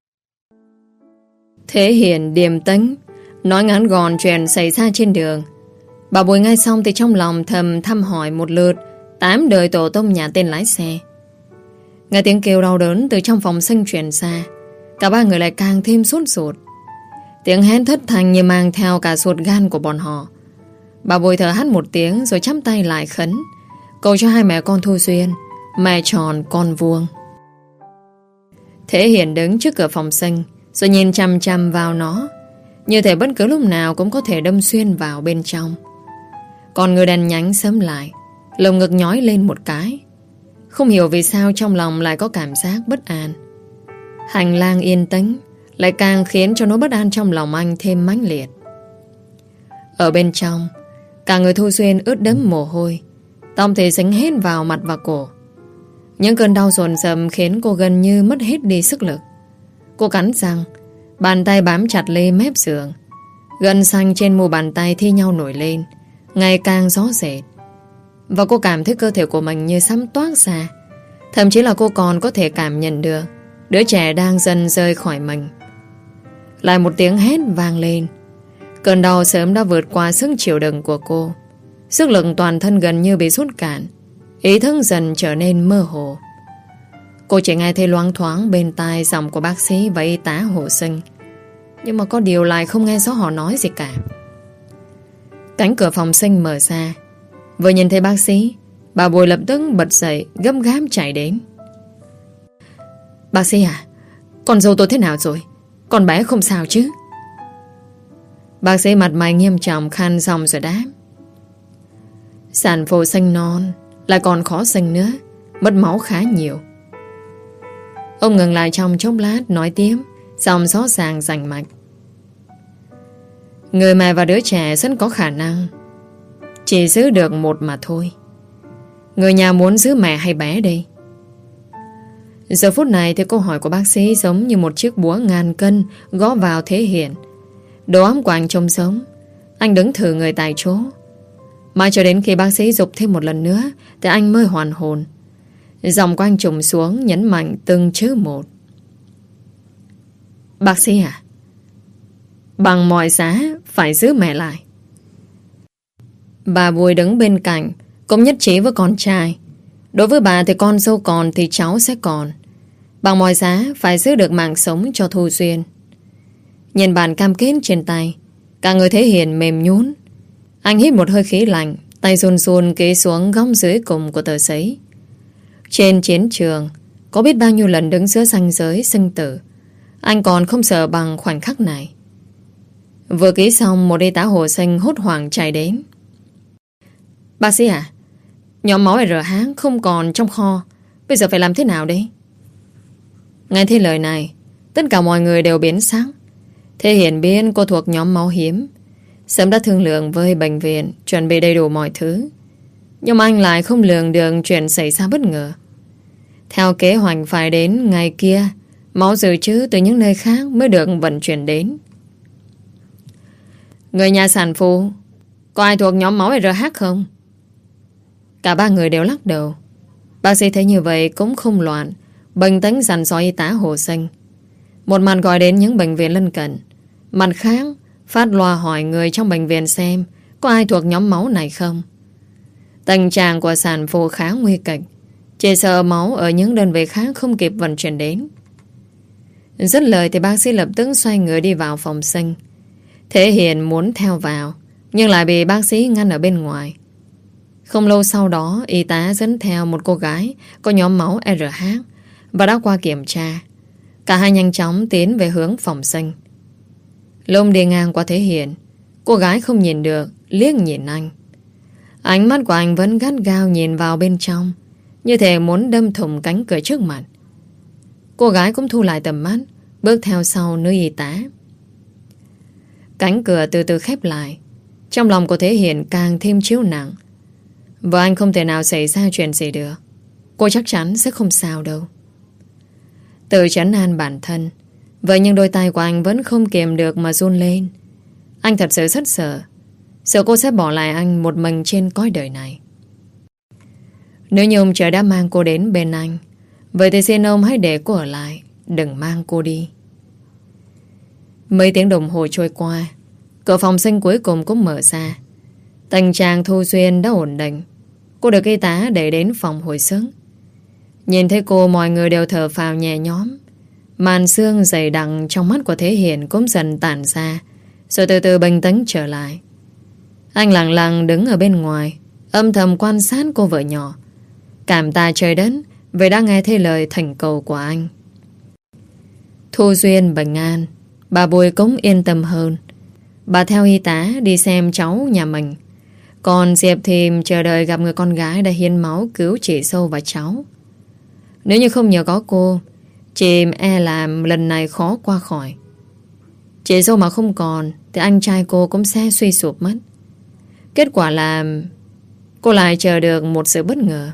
Thế Hiền điềm tĩnh nói ngắn gọn chuyện xảy ra trên đường. Bà Bùi nghe xong thì trong lòng thầm thăm hỏi một lượt tám đời tổ tông nhà tên lái xe. Nghe tiếng kêu đau đớn từ trong phòng sinh truyền xa, cả ba người lại càng thêm sốt ruột. Tiếng hét thất thanh như mang theo cả ruột gan của bọn họ. Bà Bùi thở hắt một tiếng rồi chắp tay lại khấn, cầu cho hai mẹ con Thu Xuyên, mẹ tròn con vuông. Thế Hiền đứng trước cửa phòng sinh rồi nhìn chăm chăm vào nó, như thể bất cứ lúc nào cũng có thể đâm xuyên vào bên trong. Còn người đàn nhánh sớm lại, lồng ngực nhói lên một cái. Không hiểu vì sao trong lòng lại có cảm giác bất an. Hành lang yên tĩnh lại càng khiến cho nỗi bất an trong lòng anh thêm mãnh liệt. Ở bên trong, cả người Thu Xuyên ướt đẫm mồ hôi, tóc thì dính hết vào mặt và cổ. Những cơn đau dồn dập khiến cô gần như mất hết đi sức lực. Cô cắn răng, bàn tay bám chặt lên mép giường. Gân xanh trên mu bàn tay thi nhau nổi lên, ngày càng rõ rệt. Và cô cảm thấy cơ thể của mình như sắp toát ra. Thậm chí là cô còn có thể cảm nhận được đứa trẻ đang dần rơi khỏi mình. Lại một tiếng hét vang lên. Cơn đau sớm đã vượt qua sức chịu đựng của cô. Sức lực toàn thân gần như bị rút cạn, ý thức dần trở nên mơ hồ. Cô chỉ nghe thấy loáng thoáng bên tai giọng của bác sĩ và y tá hộ sinh, nhưng mà có điều lại không nghe rõ họ nói gì cả. Cánh cửa phòng sinh mở ra. Vừa nhìn thấy bác sĩ, bà Bùi lập tức bật dậy, gấp gáp chạy đến. Bác sĩ à, con dâu tôi thế nào rồi? Con bé không sao chứ? Bác sĩ mặt mày nghiêm trọng khan xong rồi đáp. Sản phụ sinh non, lại còn khó sinh nữa, mất máu khá nhiều. Ông ngừng lại trong chốc lát nói tiếp, xong rõ ràng rành mạch. Người mẹ và đứa trẻ rất có khả năng chỉ giữ được một mà thôi. Người nhà muốn giữ mẹ hay bé đây? Giờ phút này thì câu hỏi của bác sĩ giống như một chiếc búa ngàn cân gõ vào Thế Hiền. Đầu óc của anh trông sống. Anh đứng thử người tại chỗ. Mãi cho đến khi bác sĩ giục thêm một lần nữa thì anh mới hoàn hồn. Giọng của anh trùng xuống, nhấn mạnh từng chữ một. Bác sĩ à? Bằng mọi giá phải giữ mẹ lại. Bà Bùi đứng bên cạnh cũng nhất trí với con trai. Đối với bà thì con dâu còn thì cháu sẽ còn. Bằng mọi giá phải giữ được mạng sống cho Thu Duyên. Nhìn bản cam kết trên tay, cả người Thế Hiền mềm nhún. Anh hít một hơi khí lạnh, tay run run ký xuống góc dưới cùng của tờ giấy. Trên chiến trường, có biết bao nhiêu lần đứng giữa ranh giới sinh tử, anh còn không sợ bằng khoảnh khắc này. Vừa ký xong, một y tá hồ xanh hốt hoảng chạy đến. Bác sĩ à, nhóm máu rờ hát không còn trong kho, bây giờ phải làm thế nào đây? Nghe thấy lời này, tất cả mọi người đều biến sắc. Thế Hiền biết cô thuộc nhóm máu hiếm, sớm đã thương lượng với bệnh viện, chuẩn bị đầy đủ mọi thứ. Nhưng anh lại không lường được chuyện xảy ra bất ngờ. Theo kế hoạch phải đến ngày kia, máu dự trữ từ những nơi khác mới được vận chuyển đến. Người nhà sản phụ, có ai thuộc nhóm máu rờ hát không? Cả ba người đều lắc đầu. Bác sĩ thấy như vậy cũng không loạn, bình tĩnh dặn dò y tá Hồ Xanh. Một mặt gọi đến những bệnh viện lân cận, mặt khác phát loa hỏi người trong bệnh viện xem có ai thuộc nhóm máu này không. Tình trạng của sản phụ khá nguy kịch, chỉ sợ máu ở những đơn vị khác không kịp vận chuyển đến. Dứt lời thì bác sĩ lập tức xoay người đi vào phòng sinh. Thế Hiền muốn theo vào, nhưng lại bị bác sĩ ngăn ở bên ngoài. Không lâu sau đó, y tá dẫn theo một cô gái có nhóm máu rờ hát và đã qua kiểm tra. Cả hai nhanh chóng tiến về hướng phòng sinh. Lúc đi ngang qua Thế Hiền, cô gái không nhìn được, liếc nhìn anh. Ánh mắt của anh vẫn gắt gao nhìn vào bên trong, như thể muốn đâm thủng cánh cửa trước mặt. Cô gái cũng thu lại tầm mắt, bước theo sau nữ y tá. Cánh cửa từ từ khép lại. Trong lòng của Thế Hiền càng thêm chiếu nặng. Vợ anh không thể nào xảy ra chuyện gì được. Cô chắc chắn sẽ không sao đâu. Tự trấn an bản thân, vậy nhưng đôi tay của anh vẫn không kiềm được mà run lên. Anh thật sự rất sợ. Sợ cô sẽ bỏ lại anh một mình trên cõi đời này. Nếu như ông trời đã mang cô đến bên anh, vậy thì xin ông hãy để cô ở lại, đừng mang cô đi. Mấy tiếng đồng hồ trôi qua, cửa phòng sinh cuối cùng cũng mở ra. Tình trạng Thu Duyên đã ổn định. Cô được y tá đẩy đến phòng hồi sức. Nhìn thấy cô, mọi người đều thở phào nhẹ nhõm. Màn sương dày đặc trong mắt của Thế Hiền cũng dần tản ra, rồi từ từ bình tĩnh trở lại. Anh lặng lặng đứng ở bên ngoài, âm thầm quan sát cô vợ nhỏ. Cảm tạ trời đất vì đã nghe thấy lời thỉnh cầu của anh. Thu Duyên bình an, bà Bùi cũng yên tâm hơn. Bà theo y tá đi xem cháu nhà mình. Còn Diệp thì chờ đợi gặp người con gái đã hiến máu cứu chị Sâu và cháu. Nếu như không nhờ có cô, chị e là lần này khó qua khỏi. Chị Sâu mà không còn thì anh trai cô cũng sẽ suy sụp mất. Kết quả là cô lại chờ được một sự bất ngờ.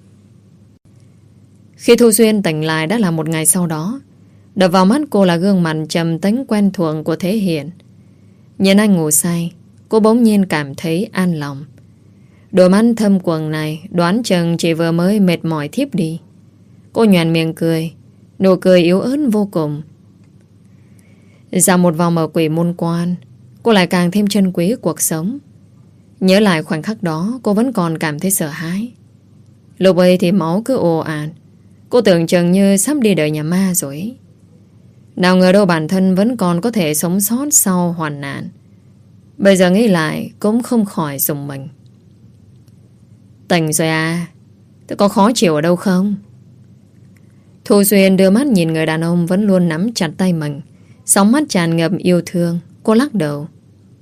Khi Thu Duyên tỉnh lại đã là một ngày sau đó. Đập vào mắt cô là gương mặt trầm tĩnh quen thuộc của Thế Hiền. Nhìn anh ngủ say, cô bỗng nhiên cảm thấy an lòng. Đôi mắt thâm quầng này đoán chừng chị vừa mới mệt mỏi thiếp đi. Cô nhoẻn miệng cười, nụ cười yếu ớt vô cùng. Dạo một vòng ở Quỷ Môn Quan, cô lại càng thêm trân quý cuộc sống. Nhớ lại khoảnh khắc đó, cô vẫn còn cảm thấy sợ hãi. Lúc ấy thì máu cứ ồ ạt. Cô tưởng chừng như sắp đi đời nhà ma rồi. Nào ngờ đâu bản thân vẫn còn có thể sống sót sau hoàn nạn. Bây giờ nghĩ lại cũng không khỏi rùng mình. Tỉnh rồi à? Thế có khó chịu ở đâu không? Thu Duyên đưa mắt nhìn người đàn ông vẫn luôn nắm chặt tay mình, sóng mắt tràn ngập yêu thương. Cô lắc đầu.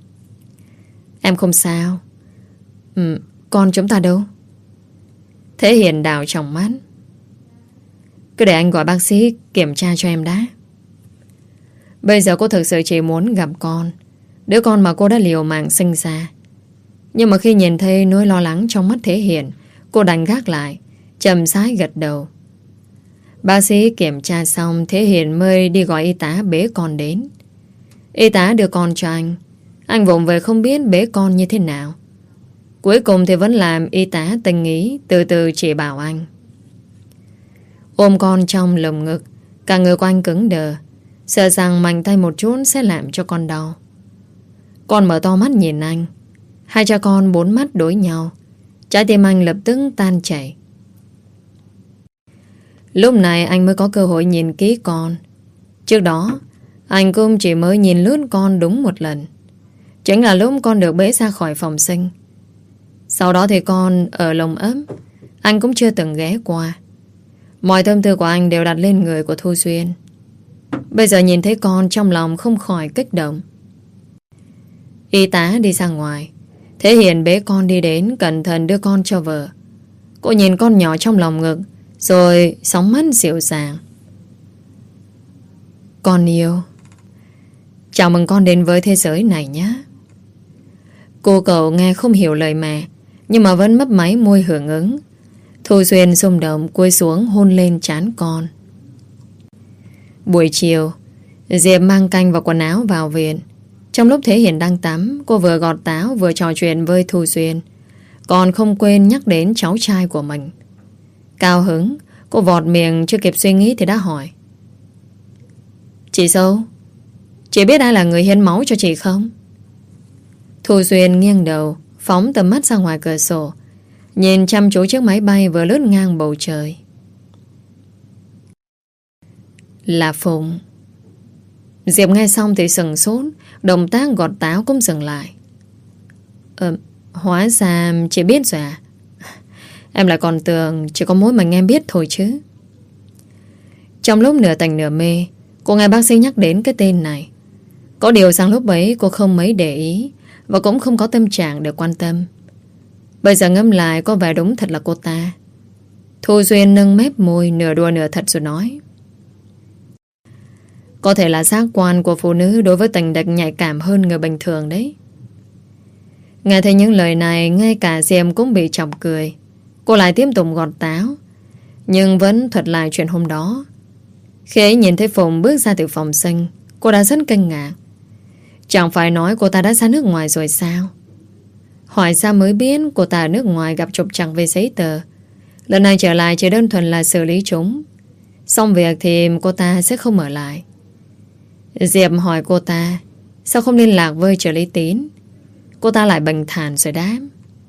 Em không sao. Ừ, con chúng ta đâu? Thế Hiền đảo trong mắt. Cứ để anh gọi bác sĩ kiểm tra cho em đã. Bây giờ cô thực sự chỉ muốn gặp con, đứa con mà cô đã liều mạng sinh ra. Nhưng mà khi nhìn thấy nỗi lo lắng trong mắt Thế Hiền, cô đành gác lại, chậm rãi gật đầu. Bác sĩ kiểm tra xong, Thế Hiền mới đi gọi y tá bế con đến. Y tá đưa con cho anh. Anh vụng về không biết bế con như thế nào. Cuối cùng thì vẫn làm y tá tình ý, từ từ chỉ bảo anh. Ôm con trong lồng ngực, cả người của anh cứng đờ, sợ rằng mạnh tay một chút sẽ làm cho con đau. Con mở to mắt nhìn anh. Hai cha con bốn mắt đối nhau. Trái tim anh lập tức tan chảy. Lúc này anh mới có cơ hội nhìn kỹ con. Trước đó anh cũng chỉ mới nhìn lướt con đúng một lần. Chính là lúc con được bế ra khỏi phòng sinh. Sau đó thì con ở lồng ấm anh cũng chưa từng ghé qua. Mọi tâm tư của anh đều đặt lên người của Thu Xuyên. Bây giờ nhìn thấy con, trong lòng không khỏi kích động. Y tá đi ra ngoài. Thế Hiền bế con đi đến, cẩn thận đưa con cho vợ. Cô nhìn con nhỏ trong lòng ngực, rồi sóng mắt dịu dàng. Con yêu, chào mừng con đến với thế giới này nhé. Cô cậu nghe không hiểu lời mẹ, nhưng mà vẫn mấp máy môi hưởng ứng. Thu Xuyên xung động cúi xuống hôn lên trán con. Buổi chiều, Diệp mang canh và quần áo vào viện. Trong lúc Thế Hiền đang tắm, cô vừa gọt táo vừa trò chuyện với Thu Xuyên, còn không quên nhắc đến cháu trai của mình. Cao hứng, cô vọt miệng chưa kịp suy nghĩ thì đã hỏi. Chị Sâu, chị biết ai là người hiến máu cho chị không? Thu Xuyên nghiêng đầu, phóng tầm mắt ra ngoài cửa sổ, nhìn chăm chú chiếc máy bay vừa lướt ngang bầu trời. Là Phụng. Diệp nghe xong thì sừng sốt, động tác gọt táo cũng dừng lại. Ờ, hóa ra chị biết rồi à? Em lại còn tưởng chỉ có mỗi mình em biết thôi chứ. Trong lúc nửa tỉnh nửa mê, cô nghe bác sĩ nhắc đến cái tên này. Có điều sang lúc ấy cô không mấy để ý, và cũng không có tâm trạng để quan tâm. Bây giờ ngẫm lại có vẻ đúng thật là cô ta. Thu Duyên nâng mép môi, nửa đùa nửa thật rồi nói. Có thể là giác quan của phụ nữ đối với tình địch nhạy cảm hơn người bình thường đấy. Nghe thấy những lời này, ngay cả Diệm cũng bị chọc cười. Cô lại tiếp tục gọt táo, nhưng vẫn thuật lại chuyện hôm đó. Khi ấy nhìn thấy Phụng bước ra từ phòng sinh, cô đã rất kinh ngạc. Chẳng phải nói cô ta đã ra nước ngoài rồi sao? Hỏi ra mới biết cô ta ở nước ngoài gặp trục trặc về giấy tờ. Lần này trở lại chỉ đơn thuần là xử lý chúng. Xong việc thì cô ta sẽ không ở lại. Diệp hỏi cô ta sao không liên lạc với trợ lý Tín. Cô ta lại bình thản rồi đáp.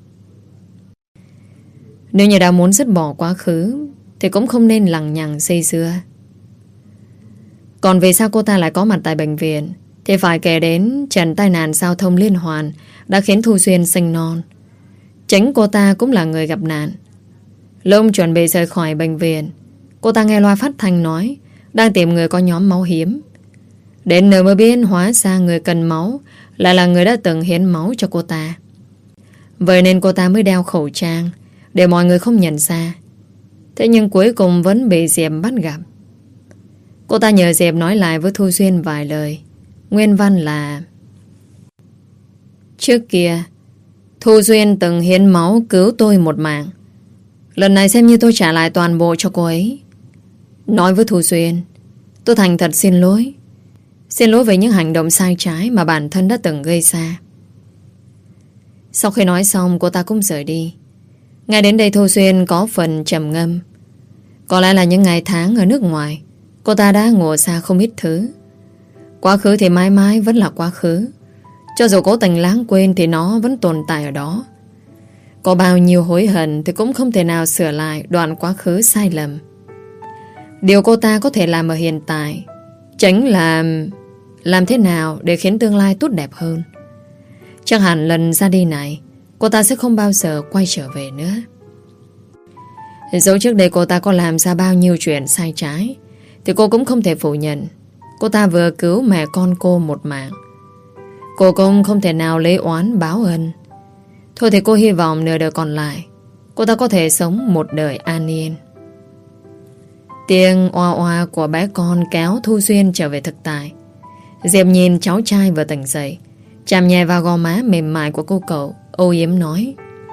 Nếu như đã muốn dứt bỏ quá khứ thì cũng không nên lằng nhằng dây dưa. Còn vì sao cô ta lại có mặt tại bệnh viện thì phải kể đến trận tai nạn giao thông liên hoàn đã khiến Thu Xuyên sinh non. Chính cô ta cũng là người gặp nạn. Lúc chuẩn bị rời khỏi bệnh viện, cô ta nghe loa phát thanh nói đang tìm người có nhóm máu hiếm. Đến nơi mới biết hóa ra người cần máu lại là người đã từng hiến máu cho cô ta. Vậy nên cô ta mới đeo khẩu trang để mọi người không nhận ra. Thế nhưng cuối cùng vẫn bị Diệp bắt gặp. Cô ta nhờ Diệp nói lại với Thu Xuyên vài lời. Nguyên văn là: trước kia Thu Xuyên từng hiến máu cứu tôi một mạng. Lần này xem như tôi trả lại toàn bộ cho cô ấy. Nói với Thu Xuyên, tôi thành thật xin lỗi. Xin lỗi về những hành động sai trái mà bản thân đã từng gây ra. Sau khi nói xong, cô ta cũng rời đi. Ngay đến đây Thu Xuyên có phần trầm ngâm. Có lẽ là những ngày tháng ở nước ngoài, cô ta đã ngộ ra không ít thứ. Quá khứ thì mãi mãi vẫn là quá khứ. Cho dù cố tình lãng quên thì nó vẫn tồn tại ở đó. Có bao nhiêu hối hận thì cũng không thể nào sửa lại đoạn quá khứ sai lầm. Điều cô ta có thể làm ở hiện tại chính là làm thế nào để khiến tương lai tốt đẹp hơn. Chắc hẳn lần ra đi này cô ta sẽ không bao giờ quay trở về nữa. Dẫu trước đây cô ta có làm ra bao nhiêu chuyện sai trái thì cô cũng không thể phủ nhận cô ta vừa cứu mẹ con cô một mạng. Cô cũng không thể nào lấy oán báo ân. Thôi thì cô hy vọng nửa đời còn lại cô ta có thể sống một đời an yên. Tiếng oa oa của bé con kéo Thu Xuyên trở về thực tại. Diệp nhìn cháu trai vừa tỉnh dậy, chạm nhẹ vào gò má mềm mại của cô cậu, âu yếm nói: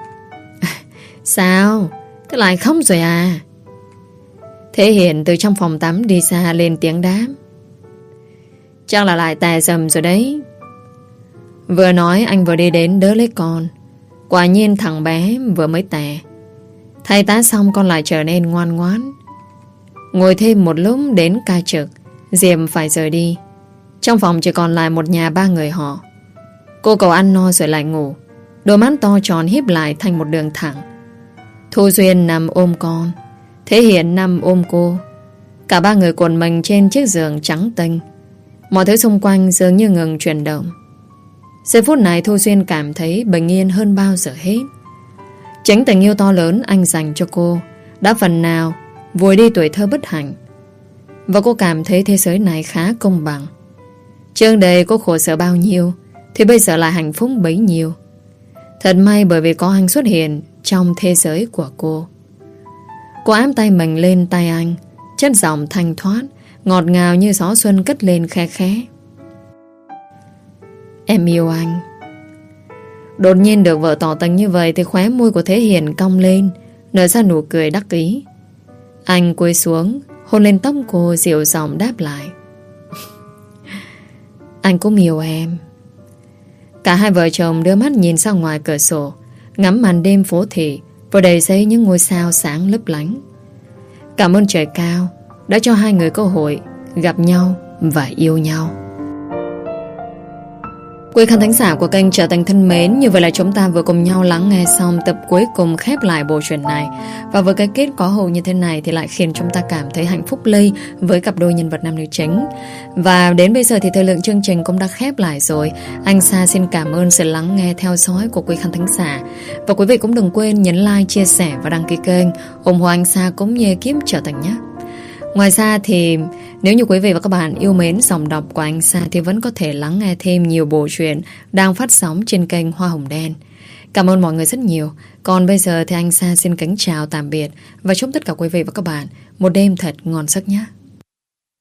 Sao? Thế lại khóc rồi à? Thế Hiền từ trong phòng tắm đi xa lên tiếng đáp: Chắc là lại tè dầm rồi đấy. Vừa nói anh vừa đi đến đỡ lấy con. Quả nhiên thằng bé vừa mới tè. Thay tá xong con lại trở nên ngoan ngoãn. Ngồi thêm một lúc đến ca trực, Diệp phải rời đi. Trong phòng chỉ còn lại một nhà ba người họ. Cô cậu ăn no rồi lại ngủ, đôi mắt to tròn híp lại thành một đường thẳng. Thu Duyên nằm ôm con, Thế Hiền nằm ôm cô. Cả ba người cuộn mình trên chiếc giường trắng tinh. Mọi thứ xung quanh dường như ngừng chuyển động. Giây phút này Thu Duyên cảm thấy bình yên hơn bao giờ hết. Chính tình yêu to lớn anh dành cho cô đã phần nào vùi đi tuổi thơ bất hạnh. Và cô cảm thấy thế giới này khá công bằng. Trước đây cô khổ sở bao nhiêu thì bây giờ là hạnh phúc bấy nhiêu. Thật may bởi vì có anh xuất hiện trong thế giới của cô. Cô áp tay mình lên tay anh, chất giọng thanh thoát, ngọt ngào như gió xuân cất lên khe khẽ: Em yêu anh. Đột nhiên được vợ tỏ tình như vậy thì khóe môi của Thế Hiền cong lên, nở ra nụ cười đắc ý. Anh cúi xuống, hôn lên tóc cô, dịu giọng đáp lại: Anh cũng yêu em. Cả hai vợ chồng đưa mắt nhìn ra ngoài cửa sổ, ngắm màn đêm phố thị vừa đầy dây những ngôi sao sáng lấp lánh. Cảm ơn trời cao đã cho hai người cơ hội gặp nhau và yêu nhau. Quý khán thính giả của kênh Trở Thành thân mến, như vậy là chúng ta vừa cùng nhau lắng nghe xong tập cuối cùng khép lại bộ truyện này. Và với cái kết có hậu như thế này thì lại khiến chúng ta cảm thấy hạnh phúc lây với cặp đôi nhân vật nam nữ chính. Và đến bây giờ thì thời lượng chương trình cũng đã khép lại rồi. Anh Sa xin cảm ơn sự lắng nghe theo dõi của quý khán thính giả. Và quý vị cũng đừng quên nhấn like, chia sẻ và đăng ký kênh ủng hộ anh Sa cũng như ekip Trở Thành nhé. Ngoài ra thì nếu như quý vị và các bạn yêu mến giọng đọc của anh Sa thì vẫn có thể lắng nghe thêm nhiều bộ truyện đang phát sóng trên kênh Hoa Hồng Đen. Cảm ơn mọi người rất nhiều. Còn bây giờ thì anh Sa xin kính chào tạm biệt và chúc tất cả quý vị và các bạn một đêm thật ngon giấc nhé.